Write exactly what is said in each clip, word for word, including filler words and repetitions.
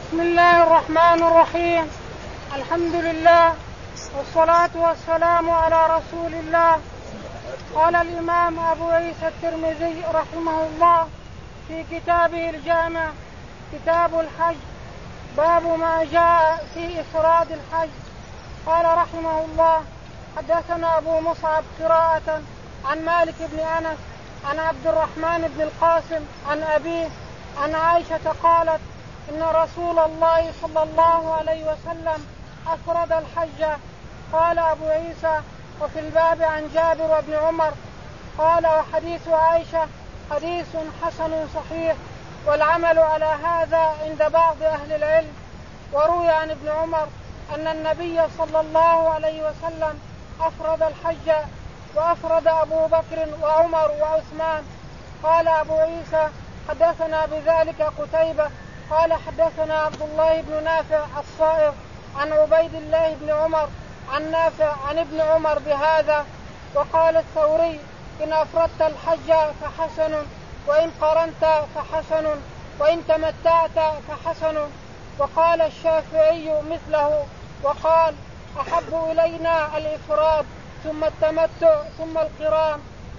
بسم الله الرحمن الرحيم. الحمد لله والصلاة والسلام على رسول الله. قال الإمام أبو عيسى الترمذي رحمه الله في كتابه الجامع كتاب الحج باب ما جاء في إفراد الحج. قال رحمه الله حدثنا أبو مصعب قراءة عن مالك بن أنس عن عبد الرحمن بن القاسم عن أبيه عن عائشة قالت إن رسول الله صلى الله عليه وسلم أفرد الحج. قال أبو عيسى وفي الباب عن جابر وابن عمر. قال وحديث عائشة حديث حسن صحيح والعمل على هذا عند بعض أهل العلم. وروي عن ابن عمر أن النبي صلى الله عليه وسلم أفرد الحج وأفرد أبو بكر وعمر وعثمان. قال أبو عيسى حدثنا بذلك قتيبة قال حدثنا عبد الله بن نافع الصائغ عن عبيد الله بن عمر عن نافع عن ابن عمر بهذا. وقال الثوري إن أفردت الحج فحسن وإن قرنت فحسن وإن تمتعت فحسن. وقال الشافعي مثله وقال أحب إلينا الإفراد ثم التمتع ثم القران.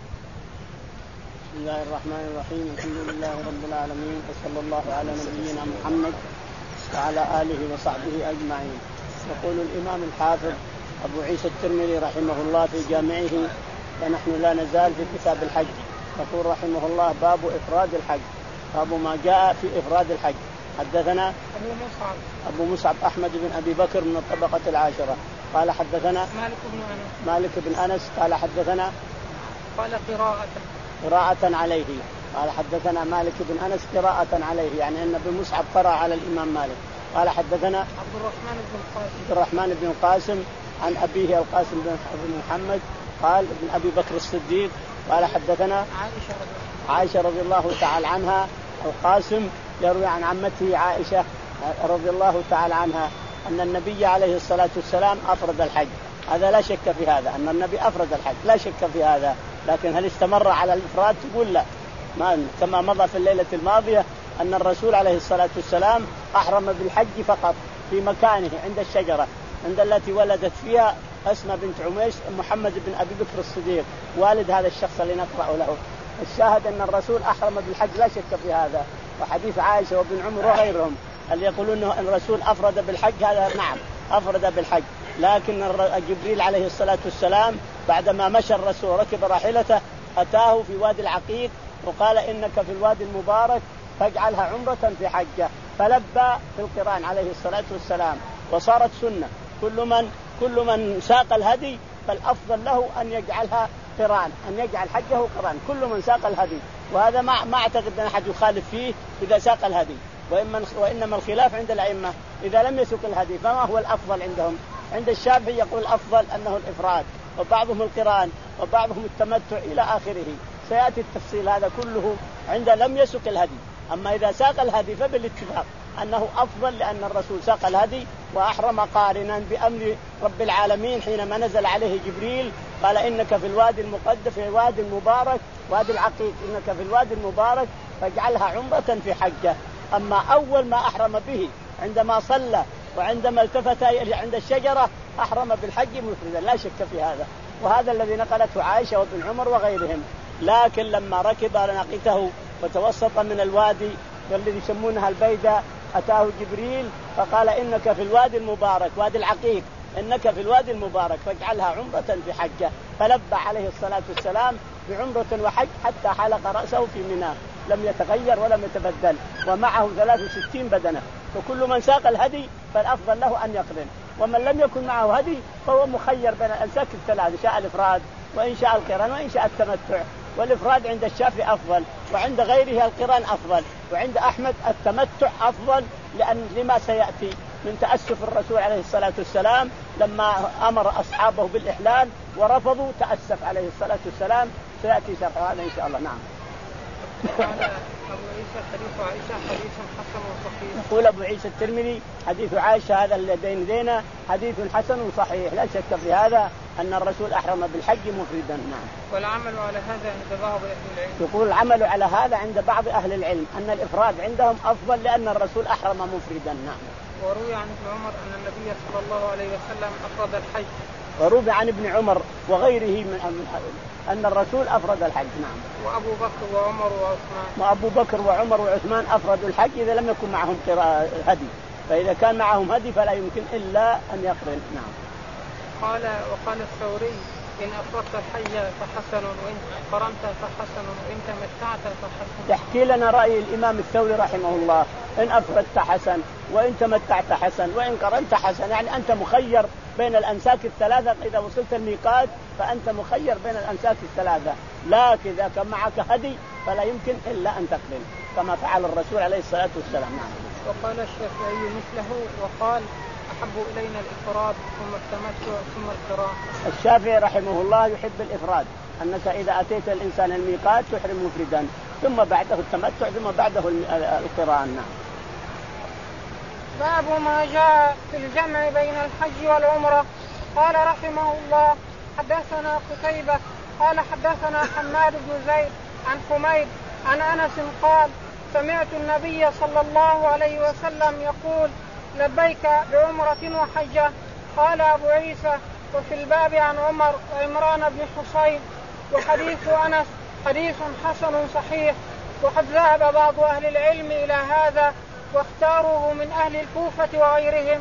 بسم الله الرحمن الرحيم. الحمد لله رب العالمين وصلى الله على نبينا محمد وعلى آله وصحبه أجمعين. يقول الإمام الحافظ أبو عيسى الترمذي رحمه الله في جامعه ونحن لا نزال في كتاب الحج. يقول رحمه الله باب إفراد الحج باب ما جاء في إفراد الحج. حدثنا أبو مصعب أبو مصعب أحمد بن أبي بكر من الطبقة العاشرة قال حدثنا مالك بن أنس مالك بن أنس قال حدثنا قال قراءة قراءة عليه قال حدثنا مالك بن أنس قراءة عليه يعني أن ابن مصعب قرأ على الإمام مالك. قال حدثنا عبد الرحمن بن القاسم عبد الرحمن بن القاسم عن أبيه القاسم بن محمد قال ابن أبي بكر الصديق قال حدثنا عائشة رضي, عائشة رضي الله تعالى عنها. القاسم يروي عن عمته عائشة رضي الله تعالى عنها أن النبي عليه الصلاة والسلام أفرد الحج. هذا لا شك في هذا أن النبي أفرد الحج لا شك في هذا. لكن هل استمر على الإفراد؟ تقول لا. ما كما مضى في الليلة الماضية أن الرسول عليه الصلاة والسلام أحرم بالحج فقط في مكانه عند الشجرة عند التي ولدت فيها أسماء بنت عميس محمد بن أبي بكر الصديق والد هذا الشخص اللي نقرأ له. الشاهد أن الرسول أحرم بالحج لا شك في هذا. وحديث عائشة وابن عمر وغيرهم اللي يقولون أن الرسول أفرد بالحج هذا نعم أفرد بالحج. لكن جبريل عليه الصلاة والسلام بعدما مشى الرسول ركب راحلته أتاه في وادي العقيق وقال إنك في الوادي المبارك فاجعلها عمرة في حجة فلبى في القران عليه الصلاة والسلام. وصارت سنة كل من كل من ساق الهدي فالأفضل له أن يجعلها قران أن يجعل حجه قران كل من ساق الهدي. وهذا ما ما أعتقد أن أحد يخالف فيه إذا ساق الهدي. وإنما الخلاف عند الأئمة إذا لم يسق الهدي فما هو الأفضل عندهم. عند الشافعي يقول الأفضل أنه الإفراد وبعضهم القران وبعضهم التمتع إلى آخره. سيأتي التفصيل هذا كله عند لم يسق الهدي. أما إذا ساق الهدي فبالاتفاق أنه أفضل لأن الرسول ساق الهدي وأحرم قارنا بأمر رب العالمين حينما نزل عليه جبريل قال إنك في الوادي المقدس في الوادي المبارك وادي العقيق إنك في الوادي المبارك فاجعلها عمرة في حجة. أما أول ما أحرم به عندما صلى وعندما التفت عند الشجرة أحرم بالحج مفردا لا شك في هذا. وهذا الذي نقلته عائشة وابن عمر وغيرهم. لكن لما ركب ناقته وتوسط من الوادي والذي يسمونها البيدة أتاه جبريل فقال إنك في الوادي المبارك وادي العقيق إنك في الوادي المبارك فاجعلها عمرة في حجة. فلبى عليه الصلاة والسلام بعمرة وحج حتى حلق رأسه في منى لم يتغير ولم يتبدل ومعه ثلاث وستين بدنة. فكل من ساق الهدي فالأفضل له أن يقرن. ومن لم يكن معه هدي فهو مخير بين الأنساك الثلاث شاء الإفراد وإن شاء القران وإن شاء التمتع. والإفراد عند الشافعي أفضل وعند غيره القران أفضل وعند أحمد التمتع أفضل لأن لما سيأتي من تأسف الرسول عليه الصلاة والسلام لما أمر أصحابه بالإحلال ورفضوا تأسف عليه الصلاة والسلام. سيأتي شرح هذا إن شاء الله. نعم. قال أبو عيسى حديث عائشة حديث حسن وصحيح. يقول أبو عيسى الترمذي حديث عائشة هذا الذين دينا حديث حسن وصحيح لا شك في هذا أن الرسول أحرم بالحج مفردا. نعم. والعمل على هذا عند بعض أهل العلم. يقول العمل على هذا عند بعض أهل العلم أن الإفراد عندهم أفضل لأن الرسول أحرم مفردا. نعم. وروي عن ابن عمر أن النبي صلى الله عليه وسلم أفرد الحج. وروي عن ابن عمر وغيره من أن الرسول أفرد الحج. نعم. وأبو بكر وعمر وعثمان. وأبو بكر وعمر وعثمان أفردوا الحج إذا لم يكن معهم هدي، فإذا كان معهم هدي فلا يمكن إلا أن يقرن. نعم. قال وقال الثوري إن أفردت الحج فحسن وإن قرنت فحسن وإن تمتعت فحسن. يحكي لنا رأي الإمام الثوري رحمه الله إن أفردت حسن وإن تمتعت حسن وإن قرنت حسن، يعني أنت مخير بين الأنساك الثلاثة. إذا وصلت الميقات فأنت مخير بين الأنساك الثلاثة، لكن إذا كان معك هدي فلا يمكن إلا أن تقرن كما فعل الرسول عليه الصلاة والسلام. نعم. وقال الشافعي مثله وقال أحب إلينا الإفراد ثم التمتع ثم القران. الشافعي رحمه الله يحب الإفراد، أنك إذا أتيت الإنسان الميقات تحرم مفردا ثم بعده التمتع ثم بعده القران. نعم. باب ما جاء في الجمع بين الحج والعمرة. قال رحمه الله حدثنا قتيبة قال حدثنا حماد بن زيد عن حميد عن أنس قال سمعت النبي صلى الله عليه وسلم يقول لبيك بعمرة وحجة. قال أبو عيسى وفي الباب عن عمر وعمران بن حصين. وحديث أنس حديث حسن صحيح، وقد ذهب بعض أهل العلم إلى هذا واختاروه من أهل الكوفة وغيرهم.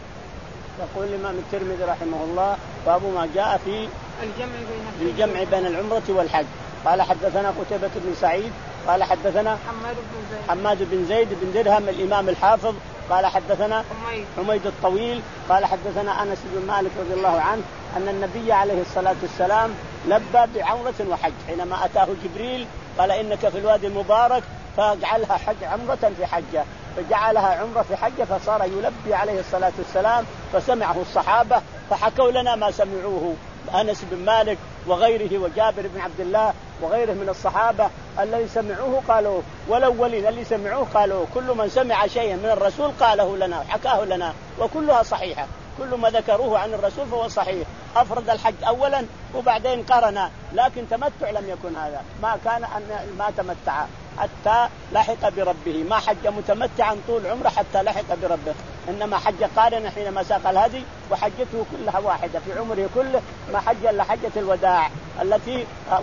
يقول الإمام الترمذي رحمه الله باب ما جاء في الجمع بين, الجمع بين العمرة والحج. قال حدثنا قتيبة بن سعيد قال حدثنا حماد بن زيد, حماد بن زيد بن درهم الإمام الحافظ قال حدثنا حميد, حميد الطويل قال حدثنا أنس بن مالك رضي الله عنه أن النبي عليه الصلاة والسلام لبى بعمرة وحج حينما أتاه جبريل قال إنك في الوادي المبارك فاجعلها حج عمرة في حجة، فجعلها عمرة في حجة فصار يلبي عليه الصلاة والسلام فسمعه الصحابة فحكوا لنا ما سمعوه أنس بن مالك وغيره وجابر بن عبد الله وغيره من الصحابة الذي سمعوه قالوا، والأولين اللي سمعوه قالوا كل من سمع شيئا من الرسول قاله لنا حكاه لنا وكلها صحيحة، كل ما ذكروه عن الرسول فهو صحيح. أفرد الحج أولا وبعدين قرن، لكن تمتع لم يكن هذا، ما كان أن ما تمتع حتى لحق بربه، ما حج متمتعا طول عمره حتى لحق بربه، إنما حج قارنا حينما ساق الهدي وحجته كلها واحدة في عمره كله، ما حج إلا حجة الوداع التي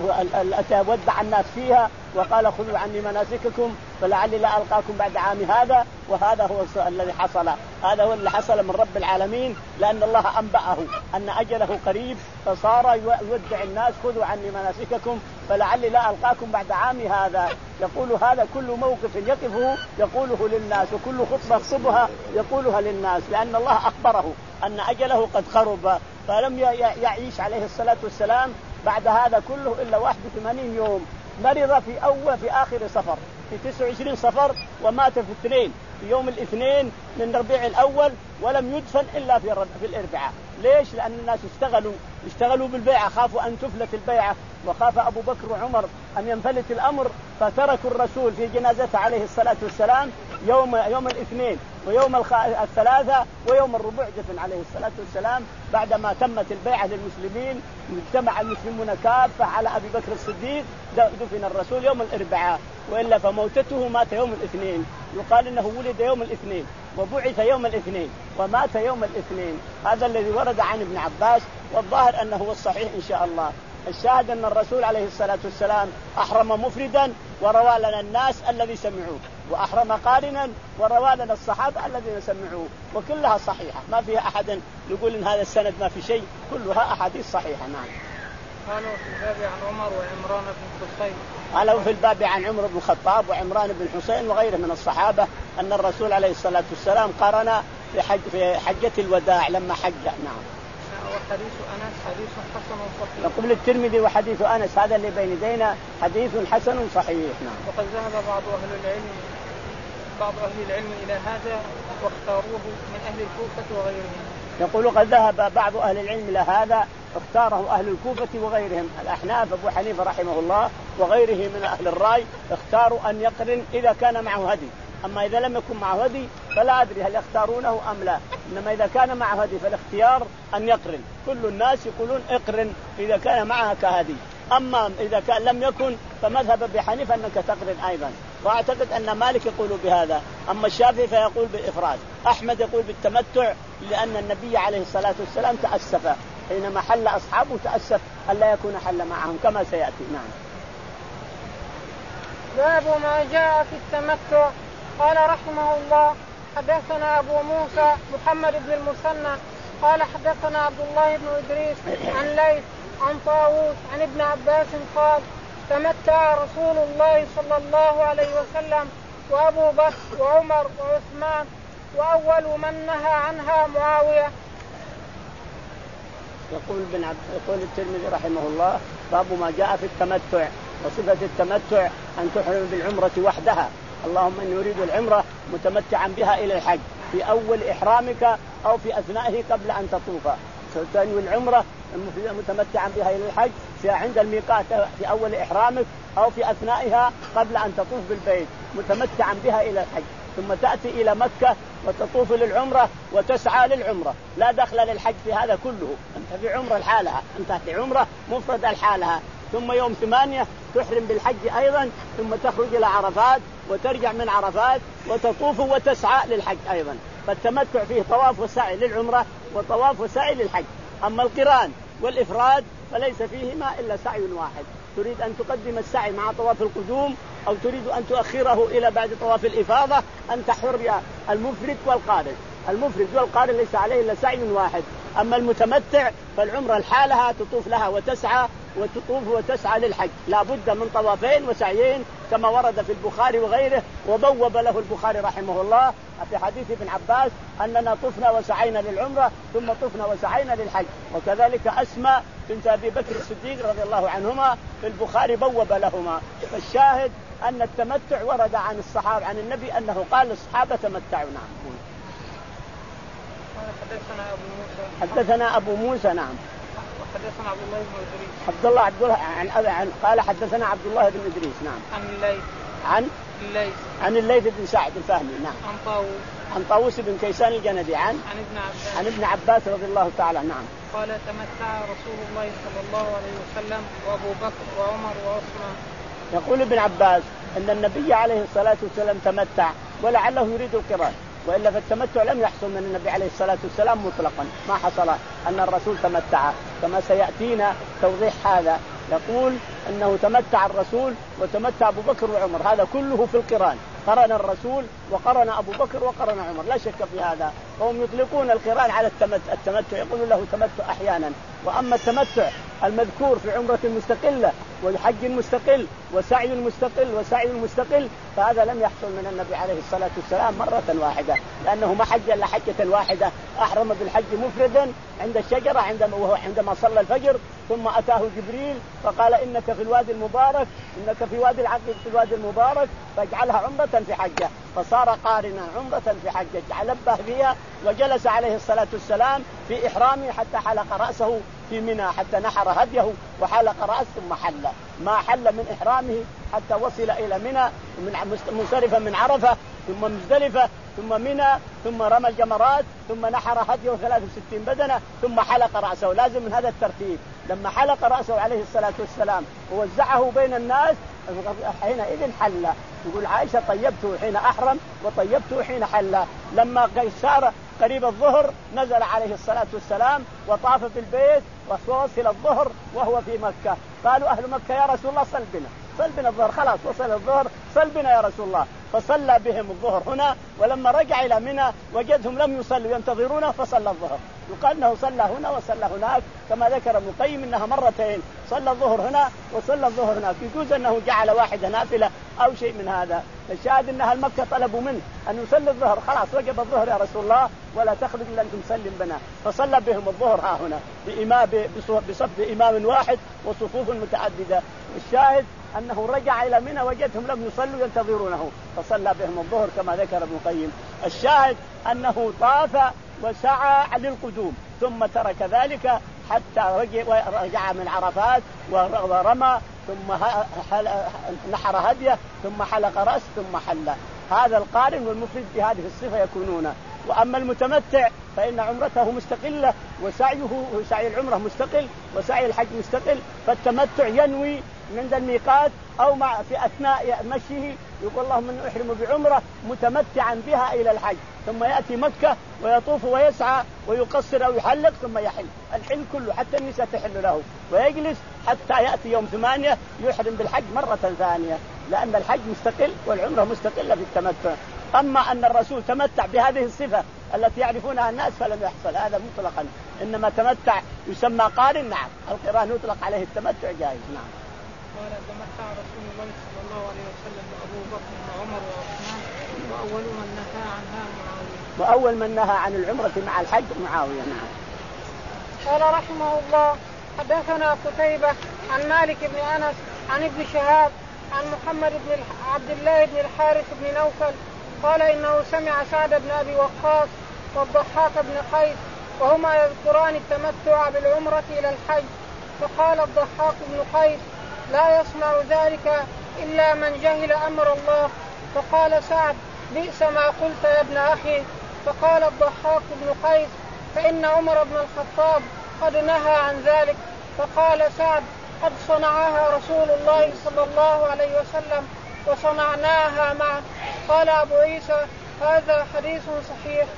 التي ودع الناس فيها وقال خذوا عني مناسككم فلعلي لا ألقاكم بعد عام هذا، وهذا هو الذي حصل، هذا هو اللي حصل من رب العالمين، لأن الله أنبأه أن أجله قريب فصار يودع الناس خذوا عني مناسككم فلعلي لا ألقاكم بعد عام هذا. يقول هذا كل موقف يقفه يقوله للناس، وكل خطبة يخطبها يقولها للناس، لأن الله أخبره أن أجله قد قرب، فلم يعيش عليه الصلاة والسلام بعد هذا كله إلا واحد وثمانين يوم. مرض في أول في آخر صفر في تسعة وعشرين صفر ومات في اثنين في يوم الاثنين من ربيع الأول، ولم يدفن إلا في في الأربعاء. ليش؟ لأن الناس اشتغلوا اشتغلوا بالبيعة، خافوا أن تفلت البيعة، وخاف أبو بكر وعمر أن ينفلت الأمر، فتركوا الرسول في جنازته عليه الصلاة والسلام يوم يوم الاثنين ويوم الثلاثة ويوم الربع دفن عليه الصلاة والسلام بعدما تمت البيعة للمسلمين، اجتمع المسلمون كافة على أبي بكر الصديق، دفن الرسول يوم الأربعاء، وإلا فموتته مات يوم الاثنين، يقال إنه ولد يوم الاثنين وبعث يوم الاثنين ومات يوم الاثنين. هذا الذي ورد عن ابن عباس، والظاهر أنه هو الصحيح إن شاء الله. الشاهد أن الرسول عليه الصلاة والسلام أحرم مفردا وروى لنا الناس الذي سمعوه، وأحرم قارنا وروى لنا الصحابة الذين سمعوه، وكلها صحيحة ما فيها أحد يقول إن هذا السند ما في شيء، كلها أحاديث صحيحة. نعم. قالوا في الباب عن عمر وعمران بن حصين. قالوا في الباب عن عمر بن الخطاب وعمران بن حصين وغيره من الصحابة أن الرسول عليه الصلاة والسلام قرن في حج في حجة الوداع لما حج. نعم. وحديث أنس حديث حسن صحيح. يقول الترمذي وحديث أنس هذا اللي بين يدينا حديث حسن صحيح. نعم. وقد ذهب بعض أهل العلم بعض أهل العلم إلى هذا واختاروه من أهل الكوفة وغيرهم. يقول قد ذهب بعض أهل العلم إلى هذا اختاره أهل الكوفة وغيرهم، الأحناف أبو حنيفة رحمه الله وغيره من أهل الرأي اختاروا أن يقرن إذا كان معه هدي، أما إذا لم يكن معه هدي فلا أدري هل يختارونه أم لا. إنما إذا كان معه هدي فالاختيار أن يقرن. كل الناس يقولون اقرن إذا كان معها كهدي. أما إذا كان لم يكن فمذهب أبي حنيفة أنك تقرن أيضا. وأعتقد أن مالك يقول بهذا. أما الشافعي فيقول بالإفراد. أحمد يقول بالتمتع لأن النبي عليه الصلاة والسلام تأسف حينما حل أصحابه، تأسف ألا يكون حل معهم كما سيأتي. نعم. باب ما جاء في التمتع. قال رحمه الله حدثنا أبو موسى محمد بن المثنى قال حدثنا عبد الله بن إدريس عن ليث عن طاووس عن ابن عباس قال تمتع رسول الله صلى الله عليه وسلم وأبو بكر وعمر وعثمان وأول من نهى عنها معاوية. يقول ابن عبد يقول الترمذي رحمه الله باب ما جاء في التمتع. وصفة التمتع أن تحرم بالعمرة وحدها. اللهم إني أريد العمرة متمتعا بها إلى الحج في أول إحرامك أو في أثنائه قبل أن تطوف. تنوي العمرة متمتعا بها إلى الحج في عند الميقات في أول إحرامك أو في أثنائها قبل أن تطوف بالبيت متمتعا بها إلى الحج. ثم تأتي إلى مكة وتطوف للعمرة وتسعى للعمرة. لا دخل للحج في هذا كله. أنت في عمرة لحالها، أنت في عمرة مفردة لحالها. ثم يوم ثمانية تحرم بالحج أيضا. ثم تخرج إلى عرفات وترجع من عرفات وتطوف وتسعى للحج أيضا. فالتمتع فيه طواف وسعي للعمرة وطواف وسعي للحج. أما القران والإفراد فليس فيهما إلا سعي واحد. تريد أن تقدم السعي مع طواف القدوم أو تريد أن تؤخره إلى بعد طواف الإفاضة أنت حر المفرد والقارن. المفرد والقارن ليس عليه إلا سعي واحد. أما المتمتع فالعمرة لحالها تطوف لها وتسعى وتطوف وتسعى للحج. لا بد من طوافين وسعيين كما ورد في البخاري وغيره. وبوب له البخاري رحمه الله في حديث ابن عباس أننا طفنا وسعينا للعمرة ثم طفنا وسعينا للحج. وكذلك أسماء بنت أبي بكر الصديق رضي الله عنهما في البخاري بوب لهما. فالشاهد أن التمتع ورد عن الصحابة عن النبي أنه قال للصحابة تمتعوا. نعم. حدثنا أبو موسى حدثنا أبو موسى نعم. حدثنا عبد الله بن إدريس عبد الله عبد الله عن أبي عن قال حدثنا عبد الله بن إدريس نعم. عن الليث عن الليث عن الليث بن سعد الفهمي نعم. عن طاووس عن طاووس بن كيسان الجندي عن عن ابن عباس عن ابن عباس رضي الله تعالى نعم. قال تمتع رسول الله صلى الله عليه وسلم وأبو بكر وعمر وعثمان. يقول ابن عباس أن النبي عليه الصلاة والسلام تمتع ولعله يريد القران. وإلا فالتمتع لم يحصل من النبي عليه الصلاة والسلام مطلقا. ما حصل أن الرسول تمتع كما سيأتينا توضيح هذا. يقول أنه تمتع الرسول وتمتع أبو بكر وعمر. هذا كله في القران. قرن الرسول وقرن أبو بكر وقرن عمر لا شك في هذا. وهم يطلقون القران على التمتع. التمتع يقولون له تمتع أحيانا. وأما التمتع المذكور في عمرة مستقلة وحج مستقل وسعي مستقل وسعي مستقل فهذا لم يحصل من النبي عليه الصلاة والسلام مرة واحدة. لأنه ما حج إلا حجة واحدة. أحرم بالحج مفردا عند الشجرة عندما وهو عندما صلى الفجر ثم أتاه جبريل فقال إنك في الوادي المبارك إنك في وادي العقيق في الوادي المبارك فاجعلها عمرة في حجة. فصار قارنا عمرة في حجة لبه بها وجلس عليه الصلاة والسلام في إحرامه حتى حلق رأسه في منى حتى نحر هديه وحلق رأسه ثم حل. ما حل من إحرامه حتى وصل إلى منى من منصرفا من عرفة ثم مزدلفة ثم منى ثم رمى الجمرات ثم نحر هديه ثلاث وستين بدنة ثم حلق رأسه. لازم من هذا الترتيب. لما حلق رأسه عليه الصلاة والسلام ووزعه بين الناس حينئذ حل. يقول عائشة طيبته حين أحرم وطيبته حين حل. لما صار قريب الظهر نزل عليه الصلاة والسلام وطاف بالبيت ووصل الظهر وهو في مكة. قالوا أهل مكة يا رسول الله صل بنا صل بنا الظهر. خلاص وصل الظهر صل بنا يا رسول الله. فصلى بهم الظهر هنا. ولما رجع إلى منى وجدهم لم يصلوا ينتظرونه فصلى الظهر. يقال أنه صلى هنا وصلى هناك كما ذكر ابن القيم إنها مرتين. صلى الظهر هنا وصلى الظهر هناك. يجوز أنه جعل واحدة نافلة أو شيء من هذا. الشاهد أن أهل مكة طلبوا منه أن يصلي الظهر. خلاص وجب الظهر يا رسول الله ولا تخرج إلا أن تسلم بنا. فصلى بهم الظهر ها هنا بإمام بصف إمام واحد وصفوف متعددة. الشاهد أنه رجع إلى منى وجدهم لم يصلوا ينتظرونه فصلى بهم الظهر كما ذكر ابن القيم. الشاهد أنه طاف وسعى للقدوم ثم ترك ذلك حتى رجع من عرفات ورمى ثم نحر هديه ثم حلق رأس ثم حل. هذا القارن والمفرد بهذه الصفة يكونون. وأما المتمتع فإن عمرته مستقلة وسعيه سعي العمرة مستقل وسعي الحج مستقل. فالتمتع ينوي من الميقات أو مع في أثناء مشيه يقول اللهم إني أحرم بعمرة متمتعا بها إلى الحج، ثم يأتي مكة ويطوف ويسعى ويقصر أو يحلق ثم يحل. الحل كله حتى النساء تحل له، ويجلس حتى يأتي يوم ثمانية يحرم بالحج مرة ثانية، لأن الحج مستقل والعمرة مستقلة في التمتع. أما أن الرسول تمتع بهذه الصفة التي يعرفونها الناس فلم يحصل هذا مطلقا، إنما تمتع يسمى قارن. نعم القران يطلق عليه التمتع جائز. نعم. قال تمتع رسول الله صلى الله عليه وسلم أبو بكر وعمر وعثمان وأول من نهى عنها معاوية. وأول من نهى عن العمرة مع الحج معاوية. نعم. قال رحمه الله حدثنا قتيبة عن مالك بن أنس عن ابن شهاب عن محمد بن عبد الله بن الحارث بن نوفل قال إنه سمع سعد بن أبي وقاص والضحاك بن قيس وهما يذكران التمتع بالعمرة إلى الحج، فقال الضحاك بن قيس لا يصنع ذلك إلا من جهل أمر الله. فقال سعد بئس ما قلت يا ابن أخي. فقال الضحاك بن قيس فإن عمر بن الخطاب قد نهى عن ذلك. فقال سعد قد صنعها رسول الله صلى الله عليه وسلم وصنعناها معه. قال أبو عيسى هذا حديث صحيح.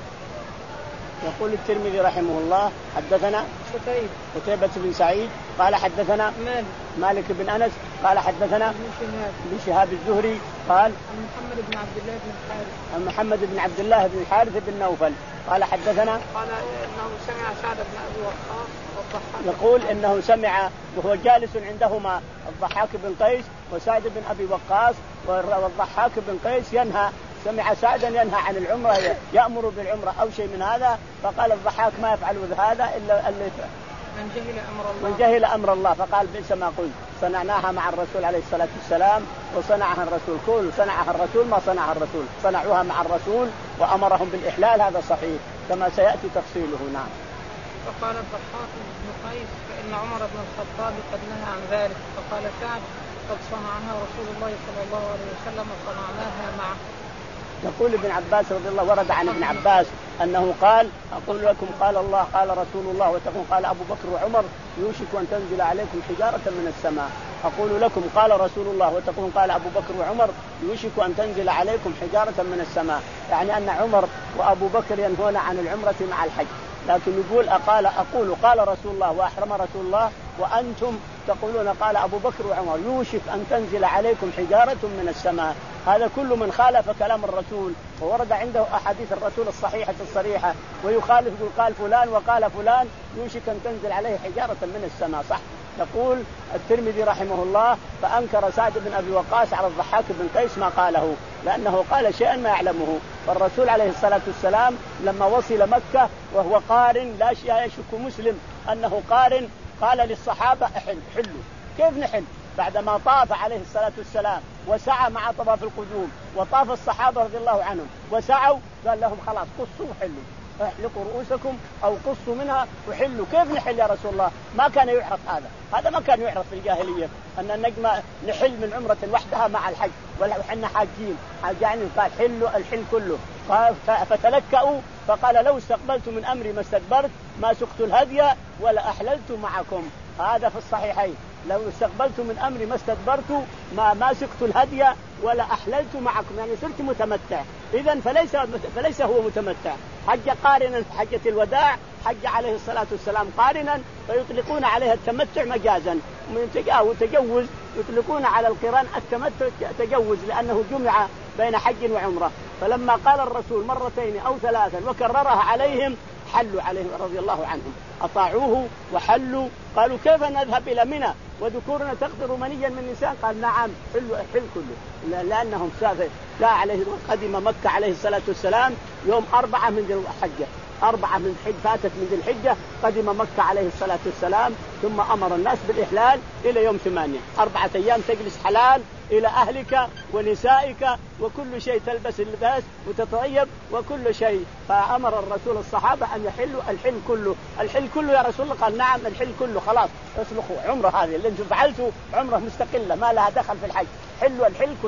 يقول الترمذي رحمه الله حدثنا قتيبة قتيبة بن سعيد قال حدثنا مالك, مالك بن أنس قال حدثنا ابن شهاب الزهري قال عن محمد بن عبد الله بن الحارث عن محمد بن عبد الله بن الحارث بن نوفل قال حدثنا قال إنه سمع سعد بن أبي وقاص والضحاك. يقول إنه سمع وهو جالس عندهما الضحاك بن قيس وسعد بن أبي وقاص والضحاك بن قيس ينهى، سمع سعدا ينهى عن العمرة يأمر بالعمرة أو شيء من هذا. فقال الضحاك ما يفعل هذا إلا اللي من جهل أمر الله من جهل أمر الله. فقال بئس ما قلت صنعناها مع الرسول عليه الصلاة والسلام وصنعها الرسول. كل صنعها الرسول ما صنعها الرسول، صنعوها مع الرسول وأمرهم بالإحلال، هذا صحيح كما سيأتي تفصيله. نعم. فقال الضحاك بن قيس فإن عمر بن الخطاب قد نهى عن ذلك. فقال سعد قد صنعها رسول الله صلى الله عليه وسلم وصنعناها معه. يقول ابن عباس رضي الله ورد عن ابن عباس أنه قال أقول لكم قال الله قال رسول الله وتقول قال أبو بكر وعمر يوشك أن تنزل عليكم حجارة من السماء. أقول لكم قال رسول الله وتقول قال أبو بكر وعمر يوشك أن تنزل عليكم حجارة من السماء، يعني أن عمر وأبو بكر ينهون عن العمرة مع الحج. لكن يقول أقال أقول قال رسول الله وأحرم رسول الله وأنتم تقولون قال أبو بكر وعمر يوشك أن تنزل عليكم حجارة من السماء. هذا كل من خالف كلام الرسول وورد عنده أحاديث الرسول الصحيحة الصريحة ويخالف يقول قال فلان وقال فلان يوشك أن تنزل عليه حجارة من السماء. صح. يقول الترمذي رحمه الله فأنكر سعد بن أبي وقاص على الضحاك بن قيس ما قاله، لأنه قال شيئا ما يعلمه. فالرسول عليه الصلاة والسلام لما وصل مكة وهو قارن لا يشك مسلم أنه قارن قال للصحابة احل حلوا. كيف نحل؟ بعدما طاف عليه الصلاة والسلام وسعى مع طواف القدوم وطاف الصحابة رضي الله عنهم وسعوا قال لهم خلاص قصوا وحلوا، احلقوا رؤوسكم أو قصوا منها وحلوا. كيف نحل يا رسول الله؟ ما كان يعرف هذا هذا ما كان يعرف في الجاهلية أن النجم نحل من عمرة وحدها مع الحج ولا وحنا حاجين. يعني قال حلوا الحل كله. فتلكأوا فقال لو استقبلت من أمري ما استدبرت ما سقت الهدي ولا أحللت معكم. هذا في الصحيحين لو استقبلت من أمري ما استدبرت ما ما سقت الهدي ولا أحللت معكم، يعني صرت متمتع. إذن فليس فليس هو متمتع. حج قارنا في حجة الوداع، حج عليه الصلاة والسلام قارنا، فيطلقون عليه التمتع مجازا وتجوز، يطلقون على القران التمتع تجوز لأنه جمع بين حج وعمرة. فلما قال الرسول مرتين أو ثلاثا وكررها عليهم حلوا عليه رضي الله عنهم، أطاعوه وحلوا. قالوا كيف نذهب إلى منى وذكورنا تقدر منيا من نساء؟ قال نعم حلوا الحل كله، لأنهم سافر لا عليه قدم مكة عليه الصلاة والسلام يوم أربعة من ذي الحجة، أربعة من الحج فاتت من ذي الحجة قدم مكة عليه الصلاة والسلام، ثم أمر الناس بالإحلال إلى يوم ثمانية، أربعة أيام تجلس حلال إلى أهلك ونسائك وكل شيء، تلبس اللباس وتطيب وكل شيء. فأمر الرسول الصحابة أن يحلوا الحل كله. الحل كله يا رسول الله؟ قال نعم الحل كله، خلاص اسلخوا عمره هذه اللي انتم فعلتوا عمره مستقلة ما لها دخل في الحج، حلوا الحل كله.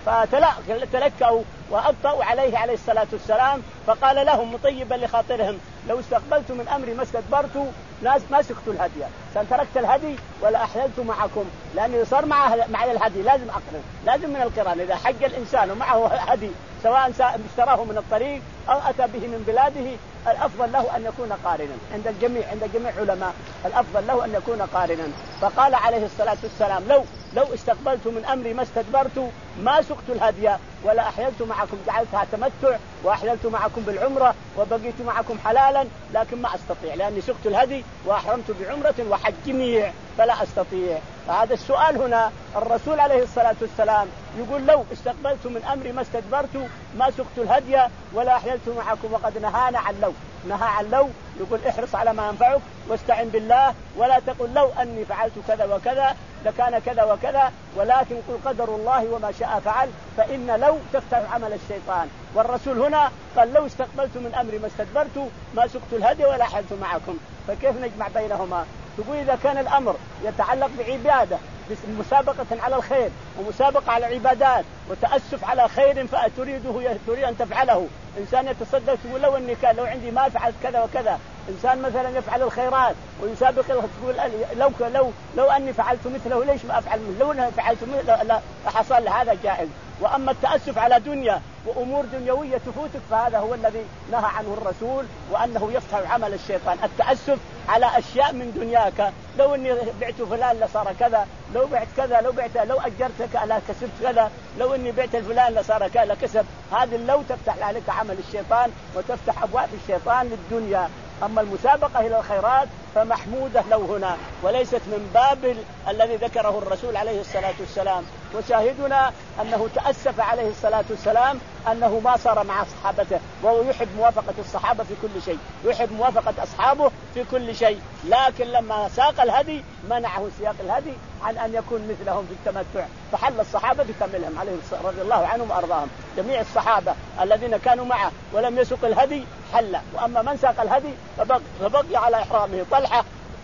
فتلكأوا وأبطأوا عليه عليه الصلاة والسلام، فقال لهم مطيبا لخاطرهم: لو استقبلت من أمري ما استدبرت ما سقت الهدي، سنتركت الهدي ولا أحللت معكم، لأنه صار معه معي الهدي لازم أقرن، لازم من القران. إذا حج الإنسان ومعه هدي سواء اشتراه من الطريق أو أتى به من بلاده الأفضل له أن يكون قارنا عند الجميع، عند جميع علماء الأفضل له أن يكون قارنا. فقال عليه الصلاة والسلام: لو لو استقبلت من أمري ما استدبرت ما سقت الهدي ولا أحللت معكم، جعلتها تمتع وأحللت معكم بالعمرة وبقيت معكم حلالا، لكن ما أستطيع لأني سقت الهدي وأحرمت بعمرة وحج جميع فلا أستطيع. فهذا السؤال هنا الرسول عليه الصلاة والسلام يقول: لو استقبلت من أمري ما استدبرت ما سقت الهدي ولا أحللت معكم، وقد نهانا عن لو، نهى عن لو، يقول احرص على ما ينفعك واستعن بالله، ولا تقل لو أني فعلت كذا وكذا لكان كذا وكذا، ولكن قل قدر الله وما شاء فعل، فإن لو تفتح عمل الشيطان. والرسول هنا قال: لو استقبلت من أمري ما استدبرت ما سقت الهدي ولا أحللت معكم. فكيف نجمع بينهما؟ تقول إذا كان الأمر يتعلق بعبادة مسابقة على الخير ومسابقة على العبادات وتأسف على خير فتريده تريد أن تفعله، إنسان يتصدق تقول لو أني كان لو عندي ما فعلت كذا وكذا، إنسان مثلا يفعل الخيرات ويسابق تقول لو لو لو أني فعلت مثله ليش ما أفعل مثله، لو أني فعلت مثله لا حصل، هذا جائز. وأما التأسف على دنيا وأمور دنيوية تفوتك فهذا هو الذي نهى عنه الرسول، وأنه يفتح عمل الشيطان. التأسف على أشياء من دنياك، لو أني بعت فلان لصار كذا، لو بعت كذا، لو بعت لو أجرتك لا كسبت كذا، لو أني بعت الفلان لصار كذا كسب، هذه لو تفتح عليك عمل الشيطان وتفتح أبواب الشيطان للدنيا. أما المسابقة إلى الخيرات فمحمودة لو هنا، وليست من باب الذي ذكره الرسول عليه الصلاة والسلام. وشاهدنا أنه تأسف عليه الصلاة والسلام أنه ما صار مع صحابته، وهو يحب موافقة الصحابة في كل شيء، يحب موافقة أصحابه في كل شيء، لكن لما ساق الهدي منعه سياق الهدي عن أن يكون مثلهم في التمتع، فحل الصحابة بكملهم عليه رضي الله عنهم وأرضاهم. جميع الصحابة الذين كانوا معه ولم يسق الهدي حل، وأما من ساق الهدي فبقي, فبقي على إحرامه. طلحة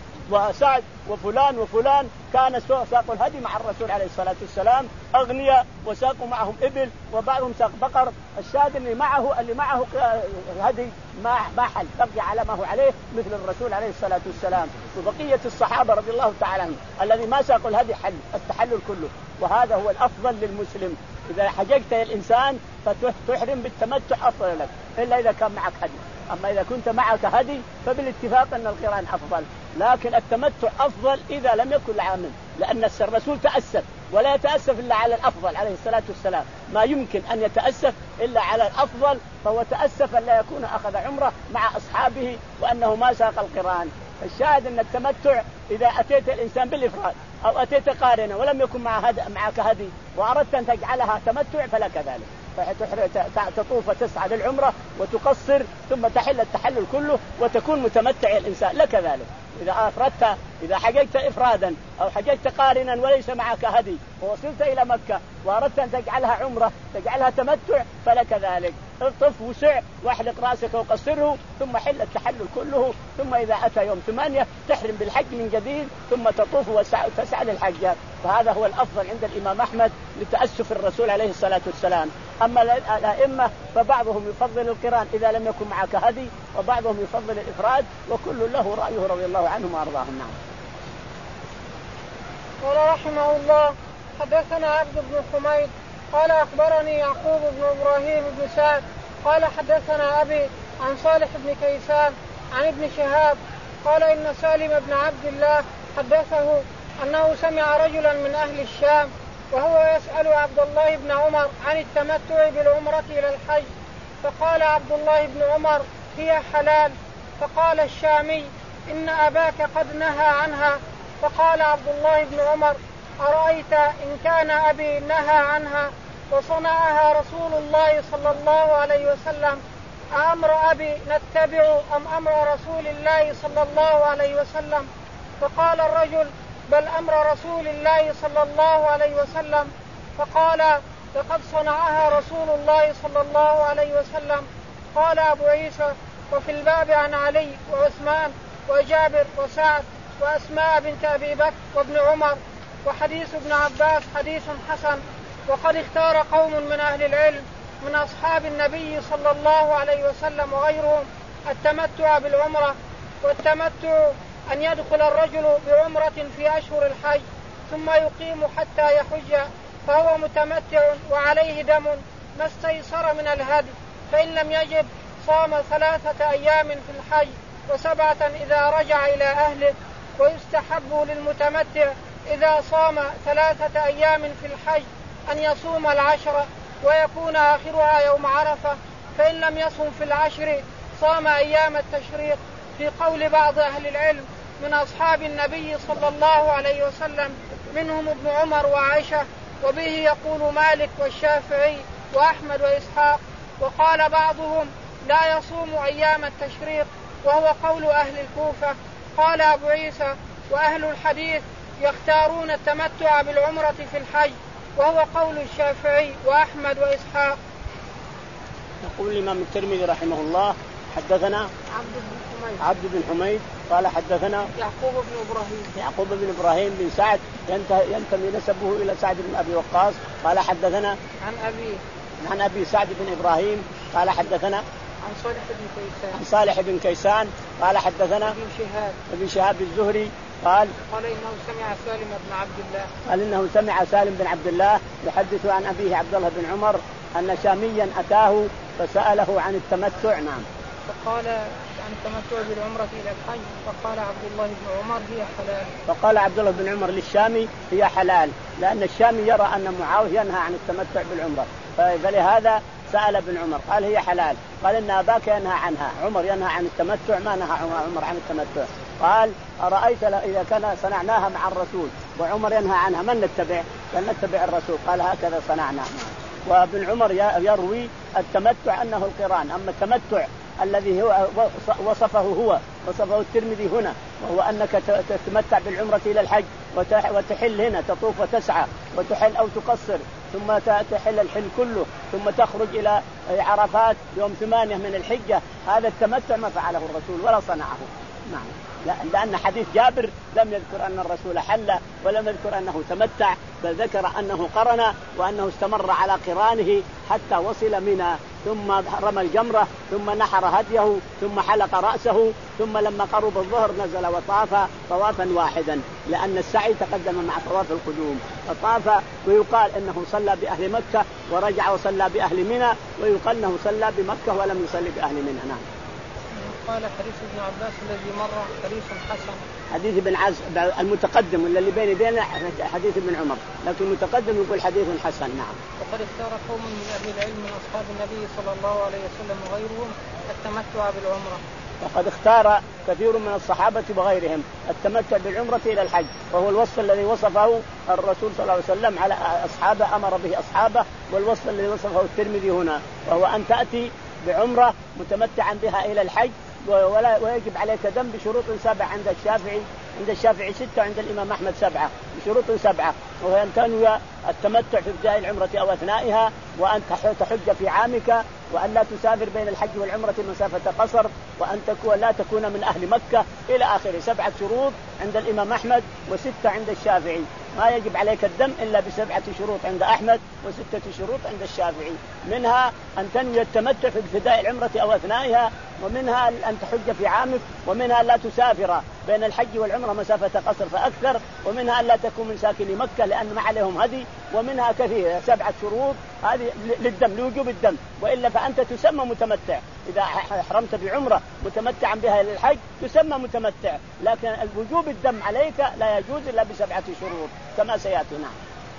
وسعد وفلان وفلان كان ساقوا الهدي مع الرسول عليه الصلاة والسلام أغنياء وساقوا معهم إبل وبعضهم ساق بقر. الشاهد اللي معه اللي معه هدي ما ما حل، بقي على ما هو عليه مثل الرسول عليه الصلاة والسلام. وبقية الصحابة رضي الله تعالى عنهم الذي ما ساقوا الهدي حل التحلل كله، وهذا هو الأفضل للمسلم. إذا حججت الإنسان فتحرم بالتمتع أفضل لك، إلا إذا كان معك هدي. أما إذا كنت معك هدي فبالاتفاق أن القران أفضل، لكن التمتع أفضل إذا لم يكن العامل، لأن الرسول تأسف ولا يتأسف إلا على الأفضل عليه الصلاة والسلام، ما يمكن أن يتأسف إلا على الأفضل، فهو تأسف أن لا يكون أخذ عمره مع أصحابه وأنه ما ساق القران. الشاهد أن التمتع إذا أتيت الإنسان بالإفراد أو أتيت قارنا ولم يكن مع هد... معك هدي وأردت أن تجعلها تمتع فلك ذلك، فتطوف وتسعى للعمرة وتقصر ثم تحل التحلل كله وتكون متمتع الإنسان لك ذلك. إذا أفردت إذا حججت إفرادا أو حججت قارنا وليس معك هدي ووصلت إلى مكة وأردت أن تجعلها عمرة تجعلها تمتع فلك ذلك، اطف وسع واحلق رأسك وقصره ثم حل التحلل كله، ثم إذا أتى يوم ثمانية تحرم بالحج من جديد ثم تطوف وتسعى للحج. فهذا هو الأفضل عند الإمام أحمد لتأسف الرسول عليه الصلاة والسلام. أما الأئمة فبعضهم يفضل القران إذا لم يكن معك هدي، وبعضهم يفضل الإفراد، وكل له رأيه رضي الله عنهم وأرضاهم. نعم. قال رحمه الله: حدثنا عبد بن حميد قال أخبرني يعقوب بن إبراهيم بن سعد قال حدثنا أبي عن صالح بن كيسان عن ابن شهاب قال إن سالم بن عبد الله حدثه أنه سمع رجلا من أهل الشام وهو يسأل عبد الله بن عمر عن التمتع بالعمرة إلى الحج، فقال عبد الله بن عمر: هي حلال. فقال الشامي: إن أباك قد نهى عنها. فقال عبد الله بن عمر: أرأيت إن كان أبي نهى عنها وصنعها رسول الله صلى الله عليه وسلم أمر أبي نتبع أم أمر رسول الله صلى الله عليه وسلم؟ فقال الرجل: بل أمر رسول الله صلى الله عليه وسلم. فقال: لقد صنعها رسول الله صلى الله عليه وسلم. قال أبو عيسى: وفي الباب عن علي وعثمان وجابر وسعد وأسماء بنت أبي بكر وابن عمر. وحديث ابن عباس حديث حسن وقد اختار قوم من أهل العلم من أصحاب النبي صلى الله عليه وسلم وغيرهم التمتع بالعمرة. والتمتع أن يدخل الرجل بعمرة في أشهر الحج ثم يقيم حتى يحج فهو متمتع وعليه دم ما استيسر من الهدي، فإن لم يجد صام ثلاثة أيام في الحج وسبعة إذا رجع إلى أهله. ويستحب للمتمتع إذا صام ثلاثة أيام في الحج أن يصوم العشر ويكون آخرها يوم عرفة، فإن لم يصم في العشر صام أيام التشريق، في قول بعض أهل العلم من أصحاب النبي صلى الله عليه وسلم منهم ابن عمر وعائشة، وبه يقول مالك والشافعي وأحمد وإسحاق. وقال بعضهم لا يصوم أيام التشريق وهو قول أهل الكوفة. قال أبو عيسى وأهل الحديث يختارون التمتع بالعمرة في الحج وهو قول الشافعي وأحمد وإسحاق. يقول الإمام الترمذي رحمه الله حدثنا عبد بن حميد عبد بن حميد قال حدثنا يعقوب بن إبراهيم يعقوب بن إبراهيم بن سعد ينتمي نسبه إلى سعد بن أبي وقاص قال حدثنا عن أبي عن أبي سعد بن إبراهيم قال حدثنا عن صالح بن كيسان عن صالح بن كيسان قال حدثنا ابن شهاب ابن شهاب الزهري قال قال إنه سمع سالم بن عبد الله قال إنه سمع سالم بن عبد الله يحدث عن أبيه عبد الله بن عمر أن شاميا أتاه فسأله عن التمتع. نعم. فقال عن التمتع بالعمرة إلى الحج فقال عبد الله بن عمر هي حلال. فقال عبد الله بن عمر للشامي هي حلال، لأن الشامي يرى أن معاوية ينهى عن التمتع بالعمرة، فلهذا سأل ابن عمر قال هي حلال. قال إن أباك ينهى عنها، عمر ينهى عن التمتع ما نهى عمر عن التمتع. قال أرأيت إذا كان صنعناها مع الرسول وعمر ينهى عنها من نتبع؟ قال نتبع الرسول. قال هكذا صنعنا. وابن عمر يروي التمتع أنه القران، أما التمتع الذي هو وصفه هو وصفه الترمذي هنا وهو أنك تتمتع بالعمرة إلى الحج وتحل هنا تطوف وتسعى وتحل أو تقصر ثم تحل الحل كله ثم تخرج إلى عرفات يوم ثمانية من الحجة، هذا التمتع ما فعله الرسول ولا صنعه. نعم. لأن حديث جابر لم يذكر أن الرسول حل ولم يذكر أنه تمتع، بل ذكر أنه قرن وأنه استمر على قرانه حتى وصل منى ثم رمى الجمرة ثم نحر هديه ثم حلق رأسه ثم لما قرب الظهر نزل وطاف طوافا واحدا، لأن السعي تقدم مع طواف القدوم. فطاف ويقال أنه صلى بأهل مكة ورجع وصلى بأهل منى، ويقال أنه صلى بمكة ولم يصلي بأهل منى. نعم. قال حديث ابن عباس الذي مر حديث حسن. حديث ابن عز المتقدم اللي بيني بين حديث ابن عمر، لكن المتقدم يقول حديث حسن. نعم. وقد اختار قوم من أهل العلم من أصحاب النبي صلى الله عليه وسلم وغيرهم التمتع بالعمرة. وقد اختار كثير من الصحابة وغيرهم التمتع بالعمرة إلى الحج، وهو الوصف الذي وصفه الرسول صلى الله عليه وسلم على أصحابه، أمر به أصحابه، والوصف الذي وصفه الترمذي هنا وهو أن تأتي بعمرة متمتعا بها إلى الحج ولا ويجب عليك دم بشروط سبعة عند الشافعي عند الشافعي ستة وعند الإمام أحمد سبعة بشروط سبعة، وهي أن تنوي التمتع في ابتداء العمرة أو أثنائها، وأن تحج في عامك، وأن لا تسافر بين الحج والعمرة مسافة قصر، وأن تكون لا تكون من أهل مكة إلى آخره. سبعة شروط عند الإمام أحمد وستة عند الشافعي. ما يجب عليك الدم إلا بسبعة شروط عند أحمد وستة شروط عند الشافعي، منها أن تنوي التمتع في ابتداء العمرة أو أثنائها، ومنها أن تحج في عامك، ومنها لا تسافر بين الحج والعمرة مسافة قصر فأكثر، ومنها أن لا تكون من ساكني مكة لأن ما عليهم هدي، ومنها كثيرة سبعة شروط هذه للدم لوجوب الدم، وإلا فأنت تسمى متمتع. إذا حرمت بعمرة متمتعا بها إلى الحج تسمى متمتع، لكن الوجوب الدم عليك لا يجوز إلا بسبعة شروط كما سيأتي. نعم.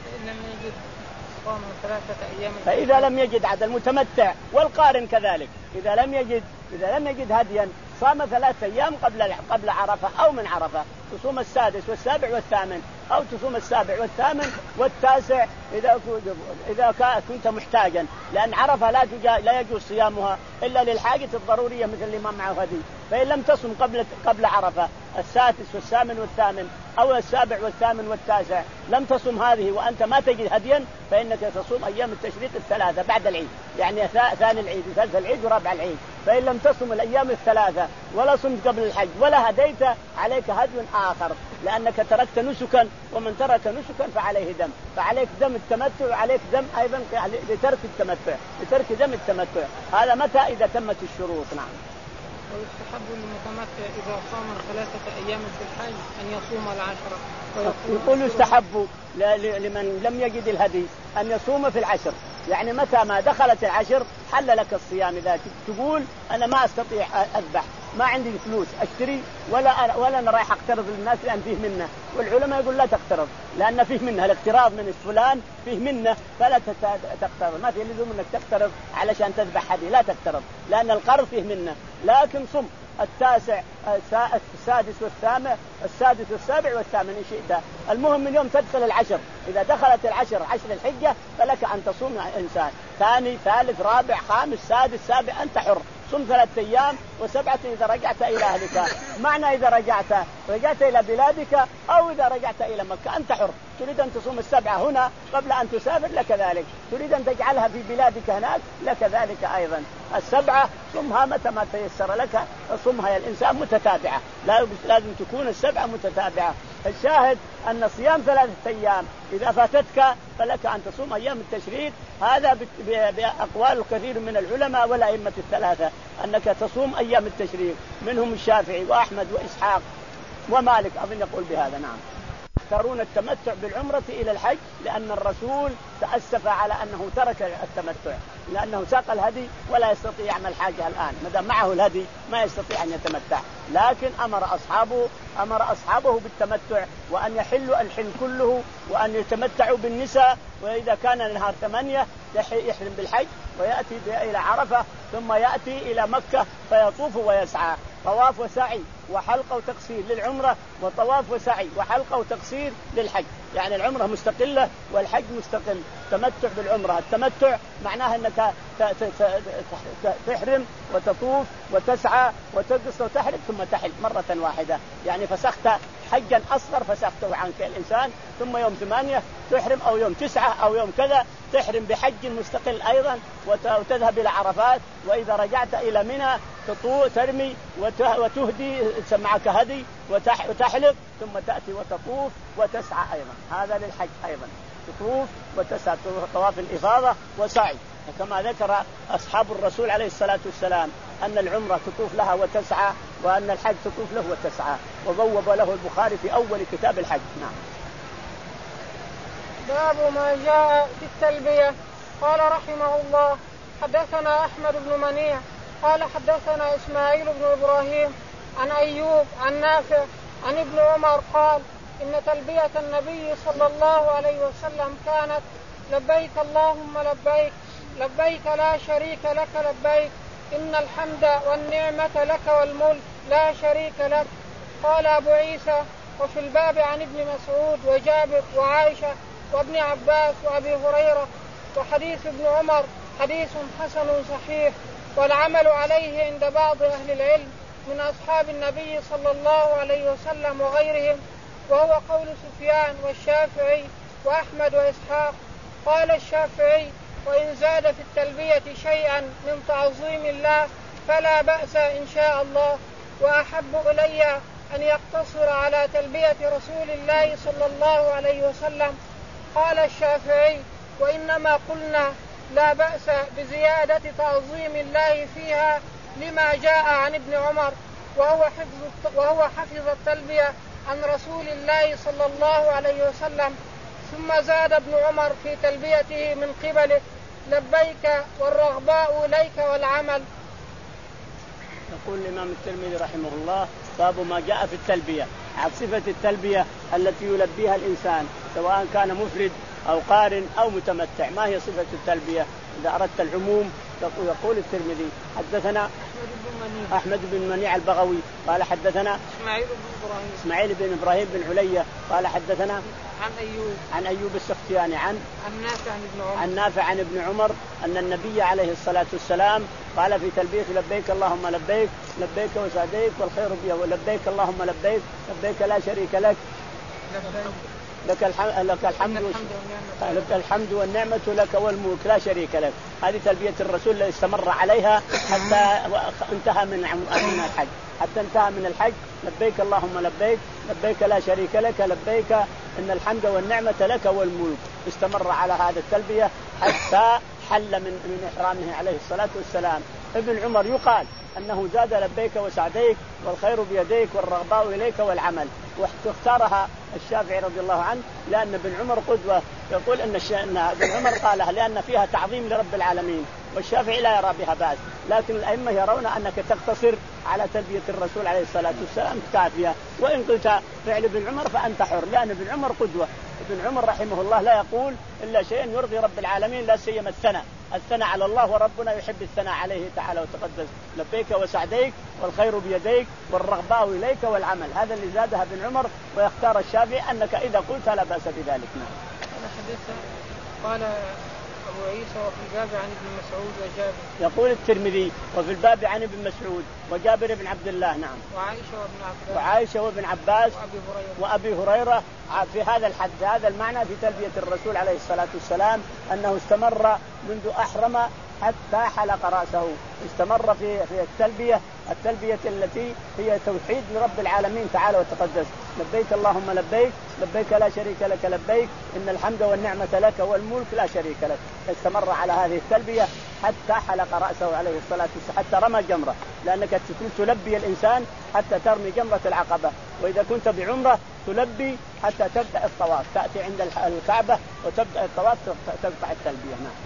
فإذا لم يجد عاد المتمتع والقارن كذلك، إذا لم يجد إذا لم يجد هديا صام ثلاثة أيام قبل قبل عرفة أو من عرفة، تصوم السادس والسابع والثامن، أو تصوم السابع والثامن والتاسع إذا إذا كنت محتاجا، لأن عرفة لا لا يجوز صيامها إلا للحاجة الضرورية مثل اللي ما معه هدي. فإن لم تصم قبل قبل عرفة السادس والثامن والثامن أو السابع والثامن والتاسع لم تصم هذه وأنت ما تجد هديا فإنك تصوم أيام التشريق الثلاثة بعد العيد، يعني ثاني العيد وثالث العيد ورابع العيد. فإن لم تصم الأيام الثلاثة ولا صمت قبل الحج ولا هديت عليك هدي آخر، لأنك تركت نسكا، ومن ترك نسكا فعليه دم، فعليك دم التمتع وعليك دم أيضا لترك التمتع، لترك دم التمتع. هذا متى؟ إذا تمت الشروط. نعم. ويستحب للمتمتع إذا صام ثلاثة أيام في الحج أن يصوم العشرة. يقول يستحب لمن لم يجد الهدي أن يصوم في العشر، يعني متى ما دخلت العشر حل لك الصيام. إذا تقول أنا ما أستطيع أذبح، ما عندي فلوس أشتري ولا ولا أنا رايح أقترض للناس لأن فيه منه، والعلماء يقول لا تقترض لأن فيه منه، الاقتراض من فلان فيه منه فلا تقترض، ما في لزوم أنك تقترض علشان تذبح هدي، لا تقترض لأن القرض فيه منه. لكن صم التاسع السادس والثامن السادس والسابع والثامن إن شئت، المهم من يوم تدخل العشر. إذا دخلت العشر عشر الحجة فلك أن تصوم إنسان ثاني ثالث رابع خامس سادس سابع، أنت حر. صم ثلاثة أيام وسبعة إذا رجعت إلى أهلك. معنى إذا رجعت رجعت إلى بلادك أو إذا رجعت إلى مكة أنت حر. تريد أن تصوم السبعة هنا قبل أن تسافر لك ذلك، تريد أن تجعلها في بلادك هناك لك ذلك أيضا. السبعة صمها متى ما تيسر لك، صمها يا الإنسان متتابعة، لا لازم تكون السبعة متتابعة. الشاهد أن صيام ثلاثة أيام إذا فاتتك فلك أن تصوم أيام التشريق. هذا بأقوال كثير من العلماء والأئمة الثلاثة أنك تصوم أيام التشريق، منهم الشافعي وأحمد وإسحاق ومالك أظن يقول بهذا. نعم. يختارون التمتع بالعمرة إلى الحج لأن الرسول تأسف على أنه ترك التمتع، لأنه ساق الهدي ولا يستطيع يعمل حاجة الآن، ما دام معه الهدي ما يستطيع أن يتمتع. لكن أمر أصحابه أمر أصحابه بالتمتع وأن يحلوا الحل كله وأن يتمتعوا بالنساء. وإذا كان النهار ثمانية يحرم بالحج ويأتي إلى عرفة ثم يأتي إلى مكة فيطوف ويسعى، طواف وسعي وحلقة وتقصير للعمرة، وطواف وسعي وحلقة وتقصير للحج. يعني العمرة مستقلة والحج مستقل. تمتع بالعمرة، التمتع معناها أنك تحرم وتطوف وتسعى وتقص وتحرم ثم تحل مرة واحدة، يعني فسخت حجا أصغر فسخته عنك الإنسان، ثم يوم ثمانية تحرم أو يوم تسعة أو يوم كذا تحرم بحج مستقل أيضا وتذهب إلى عرفات. وإذا رجعت إلى منى ترمي وتهدي معك هدي وتحلق ثم تأتي وتطوف وتسعى أيضا. هذا للحج أيضا، تطوف وتسعى، طواف الإفاضة وسعي. كما ذكر أصحاب الرسول عليه الصلاة والسلام أن العمرة تطوف لها وتسعى وأن الحج تطوف له وتسعى، وبوب له البخاري في أول كتاب الحج. نعم. باب ما جاء في التلبية. قال رحمه الله حدثنا أحمد بن منيع قال حدثنا إسماعيل بن إبراهيم عن أيوب عن نافع عن ابن عمر قال إن تلبية النبي صلى الله عليه وسلم كانت لبيك اللهم لبيك لبيك لا شريك لك لبيك إن الحمد والنعمة لك والملك لا شريك لك. قال أبو عيسى وفي الباب عن ابن مسعود وجابر وعائشة وابن عباس وأبي هريرة وحديث ابن عمر حديث حسن صحيح، والعمل عليه عند بعض أهل العلم من أصحاب النبي صلى الله عليه وسلم وغيرهم، وهو قول سفيان والشافعي وأحمد وإسحاق. قال الشافعي وإن زاد في التلبية شيئا من تعظيم الله فلا بأس إن شاء الله، وأحب إلي أن يقتصر على تلبية رسول الله صلى الله عليه وسلم. قال الشافعي وإنما قلنا لا بأس بزيادة تعظيم الله فيها لما جاء عن ابن عمر وهو حفظ, وهو حفظ التلبية عن رسول الله صلى الله عليه وسلم. ثم زاد ابن عمر في تلبيته من قبله لبيك والرغباء إليك والعمل. يقول الإمام الترمذي رحمه الله باب ما جاء في التلبية، عن صفة التلبية التي يلبيها الإنسان سواء كان مفرد أو قارن أو متمتع. ما هي صفة التلبية؟ إذا أردت العموم يقول الترمذي حدثنا أحمد بن منيع البغوي قال حدثنا إسماعيل بن إبراهيم إسماعيل بن إبراهيم بن علية قال حدثنا عن أيوب عن أيوب السختياني عن عن نافع عن ابن عمر عن نافع عن ابن عمر أن النبي عليه الصلاة والسلام قال في تلبية لبيك اللهم لبيك لبيك وسعديك والخير بها ولبيك اللهم لبيك لبيك لا شريك لك لك الحمد لك الحمد لك الحمد والنعمة لك والملك لا شريك لك. هذه تلبية الرسول اللي استمر عليها حتى انتهى من من الحج حتى انتهى من الحج لبيك اللهم لبيك لبيك لا شريك لك لبيك إن الحمد والنعمة لك والملك. استمر على هذا التلبية حتى حل من من إحرامه عليه الصلاة والسلام. ابن عمر يقال أنه زاد لبيك وسعديك والخير بيديك والرغباء إليك والعمل، واختارها الشافعي رضي الله عنه لأن ابن عمر قدوة. يقول أن, إن ابن عمر قالها لأن فيها تعظيم لرب العالمين، والشافعي لا يرى بها بأس، لكن الأئمة يرون أنك تقتصر على تلبية الرسول عليه الصلاة والسلام كافية، وإن قلت فعل ابن عمر فأنت حر، لأن ابن عمر قدوة. ابن عمر رحمه الله لا يقول إلا شيء يرضي رب العالمين، لا سيما الثناء الثناء على الله، وربنا يحب الثناء عليه تعالى وتقدس. لبيك وسعديك والخير بيديك والرغباء إليك والعمل، هذا اللي زادها ابن عمر، ويختار الشافعي أنك إذا قلت لا بأس بذلك. قال أبو عيسى وفي الباب عن ابن مسعود وجابر. يقول الترمذي وفي الباب عن ابن مسعود وجابر بن عبد الله. نعم. وعائشة وابن عباس وعائشة وابن عباس وأبي هريرة. وأبي هريرة في هذا الحد هذا المعنى في تلبية الرسول عليه الصلاة والسلام أنه استمر منذ أحرم حتى حلق رأسه، استمر في في التلبية التلبية التي هي توحيد لرب العالمين تعالى وتقدس. لبيك اللهم لبيك لبيك لا شريك لك لبيك إن الحمد والنعمة لك والملك لا شريك لك. استمر على هذه التلبية حتى حلق رأسه عليه الصلاة والسلام، حتى رمى جمرة، لأنك تلبي الإنسان حتى ترمي جمرة العقبة، وإذا كنت بعمرة تلبي حتى تبدأ الطواف، تأتي عند الكعبة وتبدأ الطواف تقطع التلبية. نعم.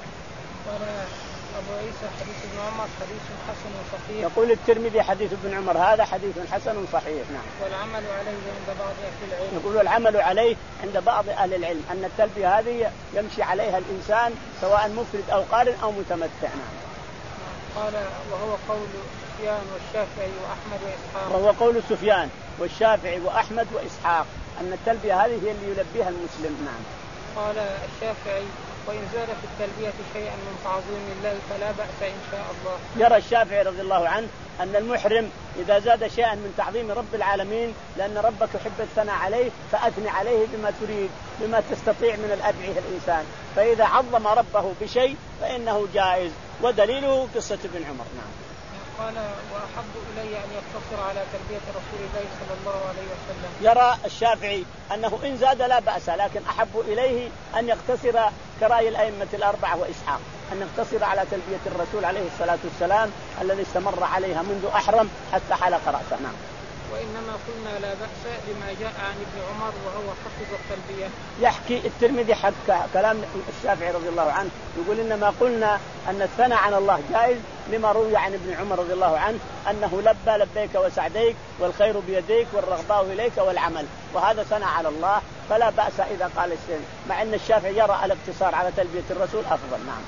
أبو عيسى حديث ابن عمر حديث حسن صحيح. يقول الترمذي حديث ابن عمر هذا حديث حسن صحيح. نعم. والعمل عليه عند بعض أهل العلم. يقول العمل عليه عند بعض أهل العلم أن التلبية هذه يمشي عليها الإنسان سواء مفرد أو قارن أو متمتع. نعم. قال وهو قول سفيان والشافعي وأحمد وإسحاق. وهو قول سفيان والشافعي وأحمد وإسحاق أن التلبية هذه هي اللي يلبيها المسلم. نعم. قال الشافعي وإن زاد في التلبية شيئا من تعظيم الله فلا بأس إن شاء الله. يرى الشافعي رضي الله عنه أن المحرم إذا زاد شيئا من تعظيم رب العالمين، لأن ربك يحب الثناء عليه فأثني عليه بما تريد بما تستطيع من الأدعية الإنسان، فإذا عظم ربه بشيء فإنه جائز، ودليله قصة ابن عمر. نعم. قال وأحب إلي أن يقتصر على تلبية رسول الله صلى الله عليه وسلم. يرى الشافعي أنه إن زاد لا بأس، لكن أحب إليه أن يقتصر كرأي الأئمة الأربعة وإسحاق، أن يقتصر على تلبية الرسول عليه الصلاة والسلام الذي استمر عليها منذ أحرم حتى حلق رأسه. نعم. وإنما قلنا لا بأس لما جاء عن ابن عمر وهو حفظ التلبية. يحكي الترمذي حق كلام الشافعي رضي الله عنه، يقول إنما قلنا أن الثناء على الله جائز لما روي عن ابن عمر رضي الله عنه أنه لبى لبيك وسعديك والخير بيديك والرغباء إليك والعمل، وهذا ثناء على الله فلا بأس إذا قال الشيء، مع أن الشافعي يرى الاقتصار على تلبية الرسول أفضل. نعم.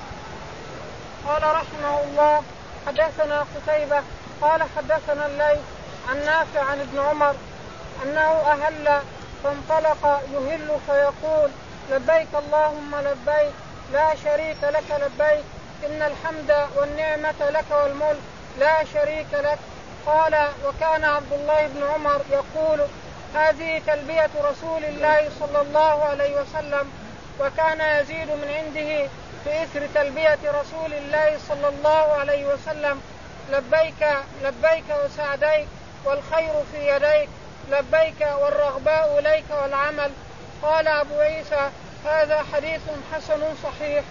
قال رحمه الله حدثنا قتيبة قال حدثنا الليث عن نافع عن ابن عمر أنه أهل فانطلق يهل فيقول لبيك اللهم لبيك لا شريك لك لبيك إن الحمد والنعمة لك والملك لا شريك لك. قال وكان عبد الله بن عمر يقول هذه تلبية رسول الله صلى الله عليه وسلم، وكان يزيد من عنده في إثر تلبية رسول الله صلى الله عليه وسلم لبيك لبيك وسعديك والخير في يديك لبيك والرغباء إليك والعمل. قال أبو عيسى هذا حديث حسن صحيح.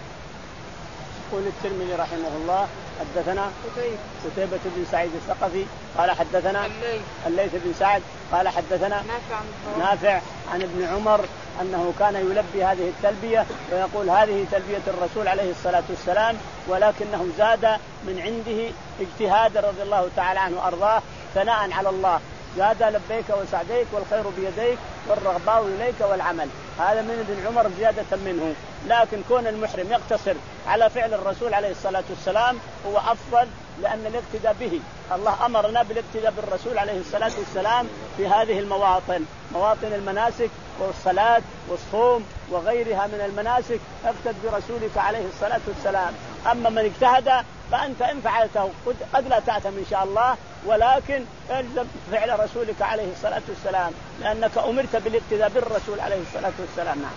يقول الترمذي رحمه الله حدثنا قتيبة بن سعيد الثقفي قال حدثنا الليث, الليث بن سعد قال حدثنا نافع, نافع عن ابن عمر أنه كان يلبي هذه التلبية ويقول هذه تلبية الرسول عليه الصلاة والسلام، ولكنه زاد من عنده اجتهاد رضي الله تعالى عنه وأرضاه ثناء على الله، زاد لبيك وسعديك والخير بيديك والرغباء إليك والعمل. هذا من ابن عمر زيادة منه، لكن كون المحرم يقتصر على فعل الرسول عليه الصلاة والسلام هو أفضل، لأن الاقتداء به، الله أمرنا بالاقتداء بالرسول عليه الصلاة والسلام في هذه المواطن، مواطن المناسك والصلاة والصوم وغيرها من المناسك، اقتد برسولك عليه الصلاة والسلام. أما من اجتهد فأنت إن فعلته قد لا تأثم إن شاء الله، ولكن الزم فعل رسولك عليه الصلاة والسلام، لأنك أمرت بالاقتداء بالرسول عليه الصلاة والسلام. نعم.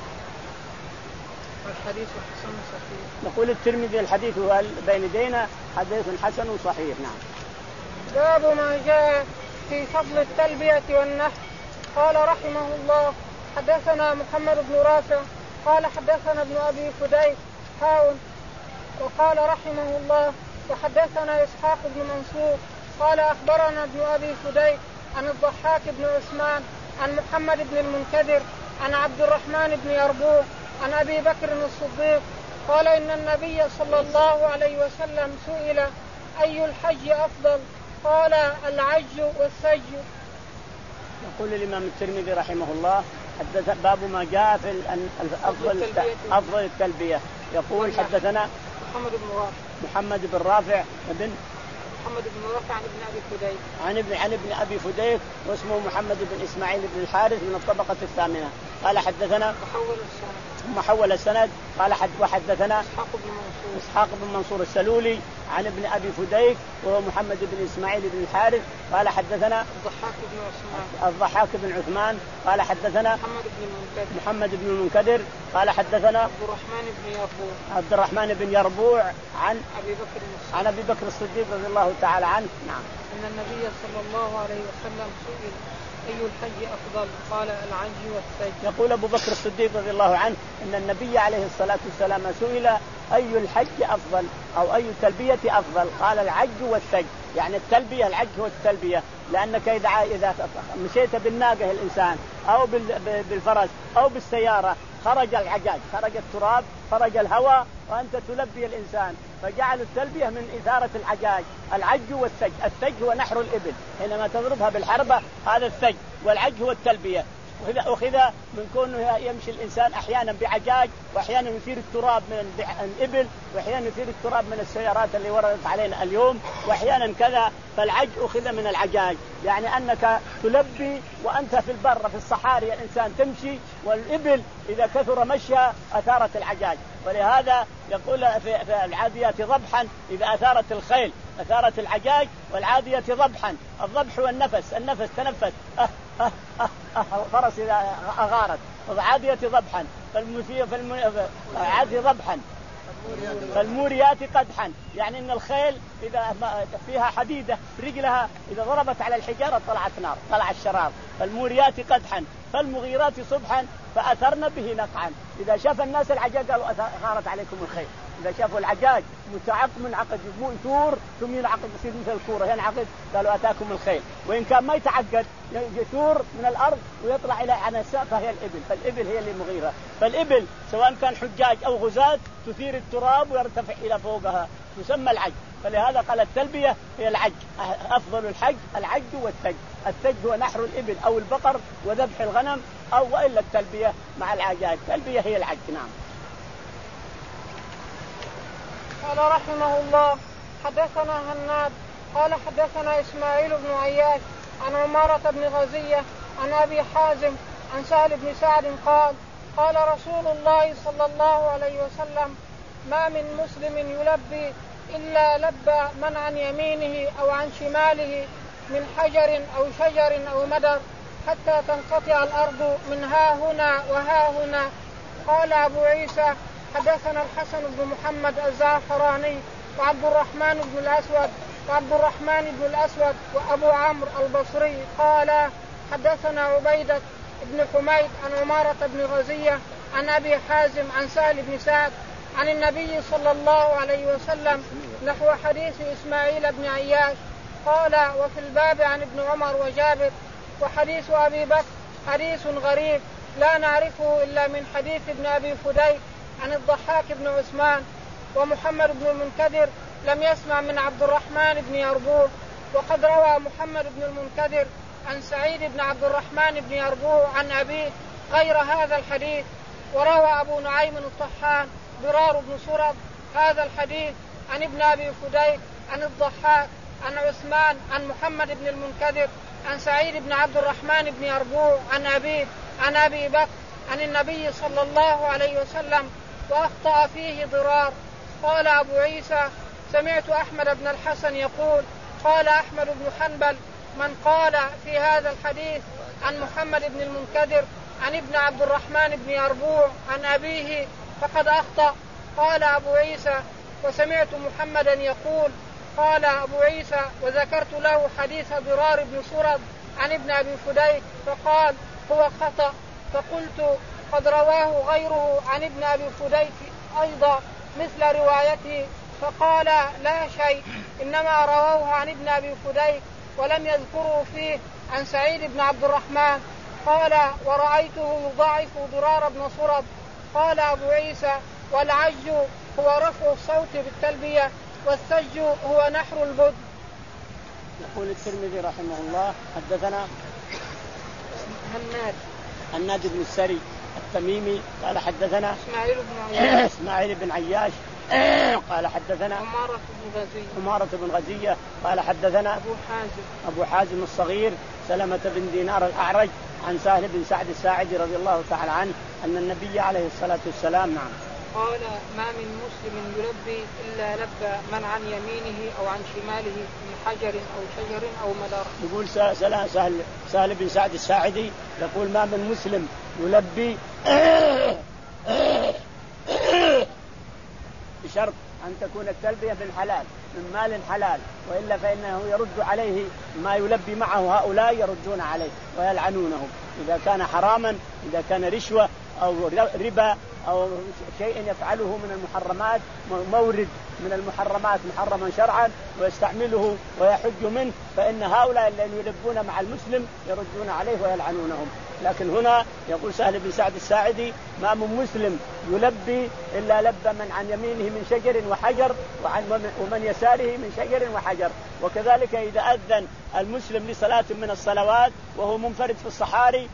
الحديث حسن صحيح. نقول الترمذي الحديث هو بين يدينا حديث حسن صحيح. نعم. باب ما جاء في فضل التلبية والنحر. قال رحمه الله حدثنا محمد بن رافع قال حدثنا ابن أبي فديك حاون، وقال رحمه الله وحدثنا إسحاق بن منصور قال أخبرنا ابن أبي فديك عن الضحاك بن عثمان عن محمد بن المنكدر عن عبد الرحمن بن يربوع عن أبي بكر الصديق قال إن النبي صلى الله عليه وسلم سئل أي الحج أفضل؟ قال العج والسج. يقول الإمام الترمذي رحمه الله حدث باب ما جاء في أفضل أفضل التلبية. يقول حدثنا محمد بن رافع محمد بن رافع بن محمد بن رافع عن ابن أبي فديك عن ابن عن ابن أبي فديك واسمه محمد بن إسماعيل بن الحارث من الطبقة الثامنة. قال حدثنا محول السند ثم حول السند قال حد وحدثنا إسحاق بن منصور إسحاق بن منصور السلولي عن ابن أبي فديك وهو محمد بن إسماعيل بن الحارث قال حدثنا الضحاك بن عثمان الضحاك بن عثمان قال حدثنا محمد بن المنكدر محمد بن المنكدر قال حدثنا عبد الرحمن بن يربوع عبد الرحمن بن يربوع عن أبي بكر الصديق عن أبي بكر الصديق رضي الله تعالى عنه. نعم. أن النبي صلى الله عليه وسلم سئل أي الحج أفضل؟ قال العج والسج. يقول أبو بكر الصديق رضي الله عنه أن النبي عليه الصلاة والسلام سئل أي الحج أفضل أو أي التلبية أفضل؟ قال العج والسج، يعني التلبية العج هو التلبية، لأنك إذا إذا مشيت بالناقة الإنسان أو بالفرس أو بالسيارة خرج العجاج، خرج التراب، خرج الهواء، وأنت تلبي الإنسان، فجعل التلبية من إثارة العجاج. العج والسج، السج هو نحر الإبل حينما تضربها بالحربة، هذا السج، والعج هو التلبية. أخذ من كونه يمشي الإنسان أحيانا بعجاج، وأحيانا يثير التراب من الإبل، وأحيانا يثير التراب من السيارات اللي وردت علينا اليوم، وأحيانا كذا. فالعج أخذ من العجاج، يعني أنك تلبي وأنت في البر في الصحاري الإنسان تمشي، والإبل إذا كثر مشيها أثارت العجاج. ولهذا يقول في العاديات ضبحا إذا أثارت الخيل أثارت العجاج، والعادية ضبحا، الضبح والنفس، النفس تنفس أه أه أه أه الفرس إذا أغارت، والعادية ضبحا، فالعادية ضبحا، فالموريات قدحا، يعني ان الخيل اذا فيها حديده رجلها اذا ضربت على الحجاره طلعت نار، طلع الشرار. فالموريات قدحا فالمغيرات صبحا فاثرن به نقعا. اذا شاف الناس العجاج قالوا غارت عليكم الخيل، اذا شافوا العجاج متعق من عقد يثور ثم ينعقد يصير مثل الكوره ينعقد قالوا اتاكم الخيل. وان كان ما يتعقد يثور من الارض ويطلع الى عناصر فهي الابل، فالابل هي اللي مغيره. فالابل سواء كان حجاج او غزاة تثير التراب ويرتفع الى فوقها، تسمى العج. فلهذا قال التلبيه هي العج، افضل الحج العج والسج. السج هو نحر الابل او البقر وذبح الغنم، او والا التلبيه مع العجاج، التلبيه هي العج. نعم. قال رحمه الله حدثنا هناد قال حدثنا إسماعيل بن عياش عن عمارة بن غزية عن أبي حازم عن سهل بن سعد قال قال رسول الله صلى الله عليه وسلم ما من مسلم يلبي إلا لبى من عن يمينه أو عن شماله من حجر أو شجر أو مدر حتى تنقطع الأرض من ها هنا وها هنا. قال أبو عيسى حدثنا الحسن بن محمد الزعفراني وعبد الرحمن بن الأسود وعبد الرحمن بن الأسود وأبو عمرو البصري قال حدثنا عبيدة بن حميد عن عمارة بن غزية عن أبي حازم عن سهل بن سعد عن النبي صلى الله عليه وسلم نحو حديث إسماعيل بن عياش. قال وفي الباب عن ابن عمر وجابر. وحديث أبي بكر حديث غريب لا نعرفه إلا من حديث ابن أبي فديك عن الضحاك بن عثمان. ومحمد بن المنكدر لم يسمع من عبد الرحمن بن يربوع. وقد روى محمد بن المنكدر عن سعيد بن عبد الرحمن بن يربوع عن أبيه غير هذا الحديث. وروى أبو نعيم الطحان ضرار بن سرد هذا الحديث عن ابن أبي فديك عن الضحاك عن عثمان عن محمد بن المنكدر عن سعيد بن عبد الرحمن بن يربوع عن أبي عن أبي بكر عن النبي صلى الله عليه وسلم وأخطأ فيه ضرار. قال أبو عيسى سمعت أحمد بن الحسن يقول قال أحمد بن حنبل من قال في هذا الحديث عن محمد بن المنكدر عن ابن عبد الرحمن بن يربوع عن أبيه فقد أخطأ. قال أبو عيسى وسمعت محمدا يقول. قال أبو عيسى وذكرت له حديث ضرار بن سرد عن ابن أبي فديك فقال هو خطأ. فقلت قد رواه غيره عن ابن أبي فديك أيضا مثل روايته. فقال لا شيء إنما رواه عن ابن أبي فديك ولم يذكروا فيه عن سعيد بن عبد الرحمن. قال ورأيته يضاعف ضرار بن سرد. قال أبو عيسى والعج هو رفع الصوت بالتلبية والسج هو نحر البد. يقول الترمذي رحمه الله حدثنا هناد هناد بن السري التميمي قال حدثنا إسماعيل بن عياش إسماعيل بن عياش قال حدثنا عمارة بن غزية عمارة بن غزية قال حدثنا أبو حازم أبو حازم الصغير سلمة بن دينار الأعرج عن سهل بن سعد الساعدي رضي الله تعالى عنه أن النبي عليه الصلاة والسلام نعم قال ما من مسلم يلبي إلا لبى من عن يمينه أو عن شماله من حجر أو شجر أو مدار. يقول سهل, سهل, سهل بن سعد الساعدي يقول ما من مسلم يلبي بشرط أن تكون التلبية بالحلال من مال حلال وإلا فإنه يرد عليه ما يلبي معه هؤلاء يردون عليه ويلعنونهم إذا كان حراما إذا كان رشوة أو ربا أو شيء يفعله من المحرمات مورد من المحرمات محرما شرعا ويستعمله ويحج منه فإن هؤلاء الذين يلبون مع المسلم يردون عليه ويلعنونهم. لكن هنا يقول سهل بن سعد الساعدي ما من مسلم يلبي إلا لبى من عن يمينه من شجر وحجر وعن ومن يساره من شجر وحجر. وكذلك إذا أذن المسلم لصلاة من الصلوات وهو منفرد في الصحاري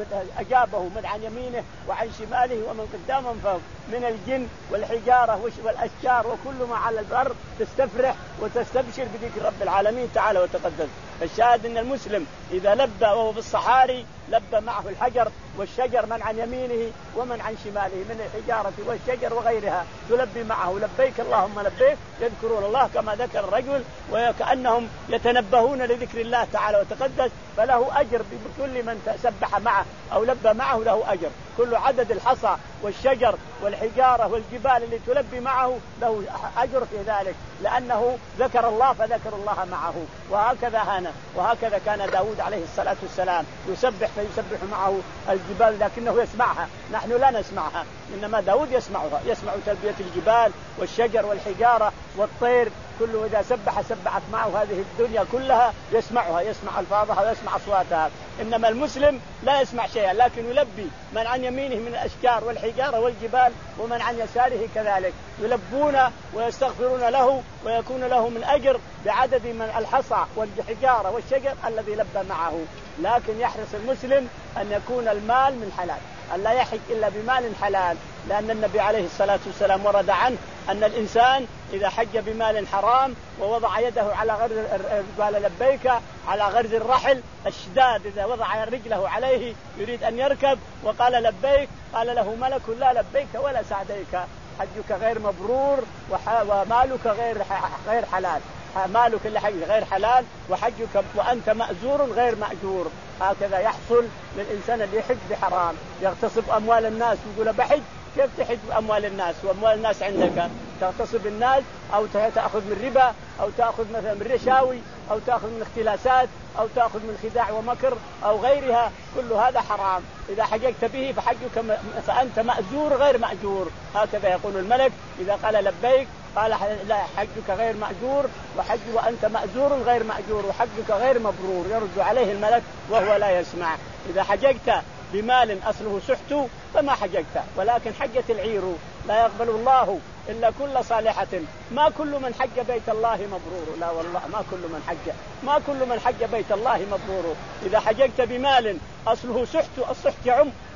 أجابه من عن يمينه وعن شماله ومن قدام ومن فوق من الجن والحجارة والأشجار وكل ما على البر تستفرح وتستبشر بذكر رب العالمين تعالى وتقدس. فالشاهد أن المسلم إذا لبى وهو في الصحاري لبى معه الحجر والشجر من عن يمينه ومن عن شماله من الحجارة والشجر وغيرها تلبي معه لبيك اللهم لبيك يذكرون الله كما ذكر الرجل وكأنهم يتنبهون لذكر الله تعالى وتقدس فله أجر بكل من سبح معه أو لبى معه له أجر. كل عدد الحصى والشجر والحجارة والجبال اللي تلبي معه له أجر في ذلك لأنه ذكر الله فذكر الله معه. وهكذا هنا وهكذا كان داود عليه الصلاة والسلام يسبح فيسبح معه الجبال لكنه يسمعها نحن لا نسمعها إنما داود يسمعها يسمع تلبية الجبال والشجر والحجارة والطير كله إذا سبح سبحت معه هذه الدنيا كلها يسمعها يسمع ألفاظها ويسمع أصواتها. إنما المسلم لا يسمع شيئا لكن يلبي من عن يمينه من الأشجار والحجارة والجبال ومن عن يساره كذلك يلبون ويستغفرون له ويكون له من أجر بعدد من الحصى والحجارة والشجر الذي لبى معه. لكن يحرص المسلم أن يكون المال من حلال أن لا يحج إلا بمال حلال لأن النبي عليه الصلاة والسلام ورد عنه أن الإنسان إذا حج بمال حرام ووضع يده على غرز قال لبيك على غرز الرحل الشداد إذا وضع رجله عليه يريد أن يركب وقال لبيك قال له ملك لا لبيك ولا سعديك حجك غير مبرور ومالك غير غير حلال مالك اللي حج غير حلال وحجك وأنت مأزور غير مأجور. هكذا يحصل للإنسان اللي يحج بحرام يغتصب أموال الناس ويقول بحج كيف تحج أموال الناس وأموال الناس عندك تغتصب الناس أو تأخذ من ربا أو تأخذ مثلا من رشاوي أو تأخذ من اختلاسات أو تأخذ من خداع ومكر أو غيرها كل هذا حرام. إذا حججت به فحجك فأنت مأجور غير مأجور. هكذا يقول الملك إذا قال لبيك قال لا حجك غير مأجور وحج وأنت مأجور غير مأجور وحجك غير مبرور يرد عليه الملك وهو لا يسمع. إذا حججت بمال أصله سحت فما حججت ولكن حجت العير لا يقبل الله إلا كل صالحة ما كل من حج بيت الله مبرور لا والله ما كل من حج ما كل من حج بيت الله مبرور. إذا حججت بمال أصله سحت السحت يعم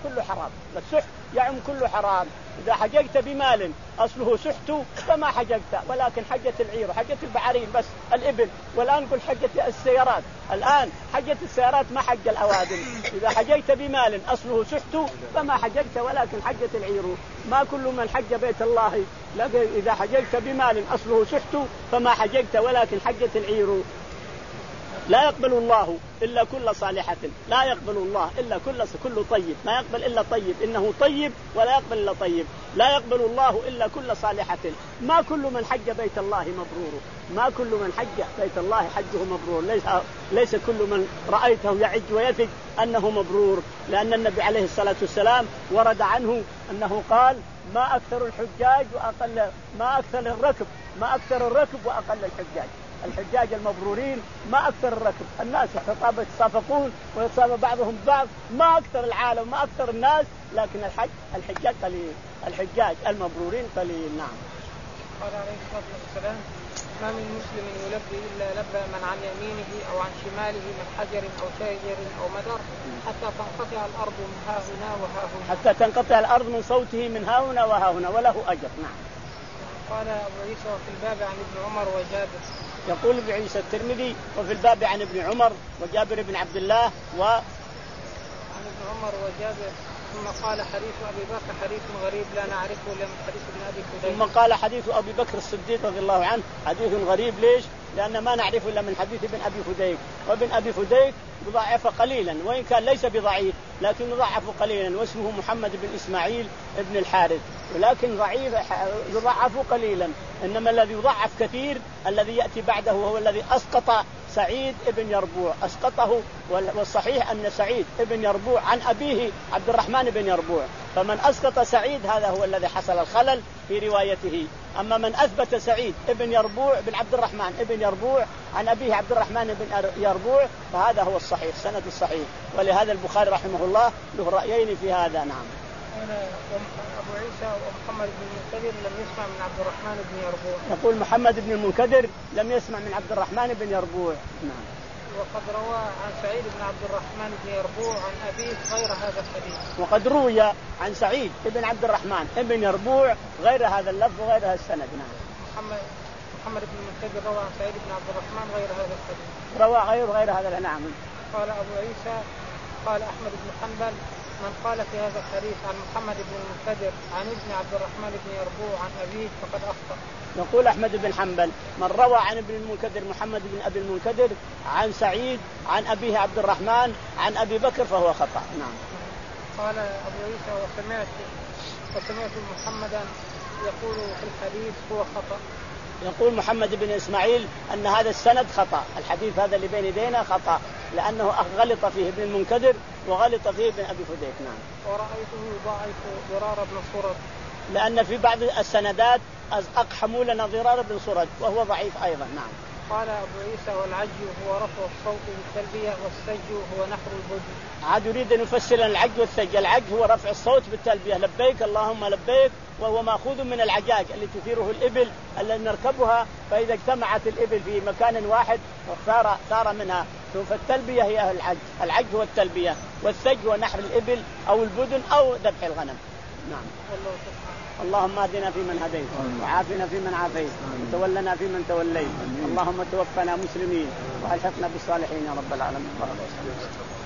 كله حرام، السحت يعم كله حرام. إذا حججت بمال أصله سحت فما حججت، ولكن حجة العير وحجة البعارين بس الإبل. والآن قل حجة السيارات، الآن حجة السيارات ما حج الأوادم. إذا حججت بمال أصله سحت فما حججت، ولكن حجة العير. ما كل من حج بيت الله، لكن إذا حججت بمال أصله سحت فما حججت، ولكن حجة العير. لا يقبل الله إلا كل صالحة، لا يقبل الله إلا كل كل طيب، ما يقبل إلا طيب، إنه طيب ولا يقبل إلا طيب. لا يقبل الله إلا كل صالحة. ما كل من حج بيت الله مبرور، ما كل من حج بيت الله حجه مبرور. ليس ليس كل من رأيته يعج ويفج أنه مبرور، لأن النبي عليه الصلاة والسلام ورد عنه أنه قال: ما أكثر الحجاج وأقل ما أكثر الركب ما أكثر الركب وأقل الحجاج. الحجاج المبرورين ما أكثر الركب، الناس يتصافقون ويتصافق بعضهم بعض، ما أكثر العالم ما أكثر الناس، لكن الحج الحجاج قليل، الحجاج المبرورين قليل. نعم. قال عليه الصلاة والسلام: ما من مسلم يلبي إلا لبى من عن يمينه أو عن شماله من حجر أو شجر أو مدر حتى تنقطع الأرض من ها هنا وها هنا، حتى تنقطع الأرض من صوته من ها هنا وها هنا، وله أجر. نعم. قال أبو عيسى: وفي الباب عن ابن عمر وجابر. يقول ابن عيسى الترمذي: وفي الباب عن ابن عمر وجابر بن عبد الله و عن ابن عمر وجابر. ثم قال: حديث أبي بكر حديث غريب لا نعرفه إلا من حديث ابن أبي فديك. ثم قال: حديث أبي بكر الصديق رضي الله عنه حديث غريب. ليش؟ لأن ما نعرفه إلا من حديث ابن أبي فديك، وابن أبي فديك يضعف قليلا، وإن كان ليس بضعيف لكن يضعف قليلا، واسمه محمد بن إسماعيل ابن الحارث، ولكن ضعيف يضعف قليلا. إنما الذي يضعف كثير الذي يأتي بعده وهو الذي أسقط سعيد ابن يربوع، أسقطه. والصحيح أن سعيد ابن يربوع عن أبيه عبد الرحمن بن يربوع، فمن أسقط سعيد هذا هو الذي حصل الخلل في روايته. أما من أثبت سعيد ابن يربوع بن عبد الرحمن ابن يربوع عن أبيه عبد الرحمن بن يربوع فهذا هو الصحيح، سند الصحيح. ولهذا البخاري رحمه الله له رأيين في هذا. نعم. أبو عيسى ومحمد بن المنكدر لم يسمع من عبد الرحمن بن يربوع. يقول محمد بن المنكدر لم يسمع من عبد الرحمن بن يربوع. نعم. وقد روى عن سعيد بن عبد الرحمن بن يربوع عن أبيه غير هذا الحديث. وقد روي عن سعيد بن عبد الرحمن بن يربوع غير هذا اللفظ وغير هذا السند. نعم. محمد محمد بن المنكدر روى عن سعيد بن عبد الرحمن غير هذا الحديث. روى غير غير هذا. نعم. قال أبو عيسى: قال أحمد بن حنبل: من قال في هذا الحديث عن محمد بن المنكدر عن ابن عبد الرحمن بن يربوع عن أبيه فقد أخطأ. يقول أحمد بن حنبل: من روى عن ابن المنكدر محمد بن أبي المنكدر عن سعيد عن أبيه عبد الرحمن عن أبي بكر فهو خطأ. نعم. قال أبو عيسى: وسمعت وسمعت محمدا يقول في الحديث هو خطأ. يقول محمد بن إسماعيل أن هذا السند خطأ، الحديث هذا اللي بين يدينا خطأ، لأنه غلط فيه ابن المنكدر وغلط فيه ابن أبي فديك. نعم. ورأيته ضعيف ضرار بن صرد، لأن في بعض السندات أقحموا لنا ضرار بن صرد وهو ضعيف أيضا. نعم. قال أبو عيسى: والعج هو رفع الصوت بالتلبية والسج هو نحر البدن. عاد يريد أن يفسر العج والسج. العج هو رفع الصوت بالتلبية، لبيك اللهم لبيك، وهو مأخوذ من العجاج اللي تثيره الإبل التي نركبها، فإذا اجتمعت الإبل في مكان واحد ثار ثار منها، فالتلبية هي العج. العج هو التلبية، والسج هو نحر الإبل أو البدن أو ذبح الغنم. نعم. اللهم اهدنا فيمن هديت، وعافنا فيمن عافيت، وتولنا فيمن توليت، اللهم توفنا مسلمين والحقنا بالصالحين يا رب العالمين.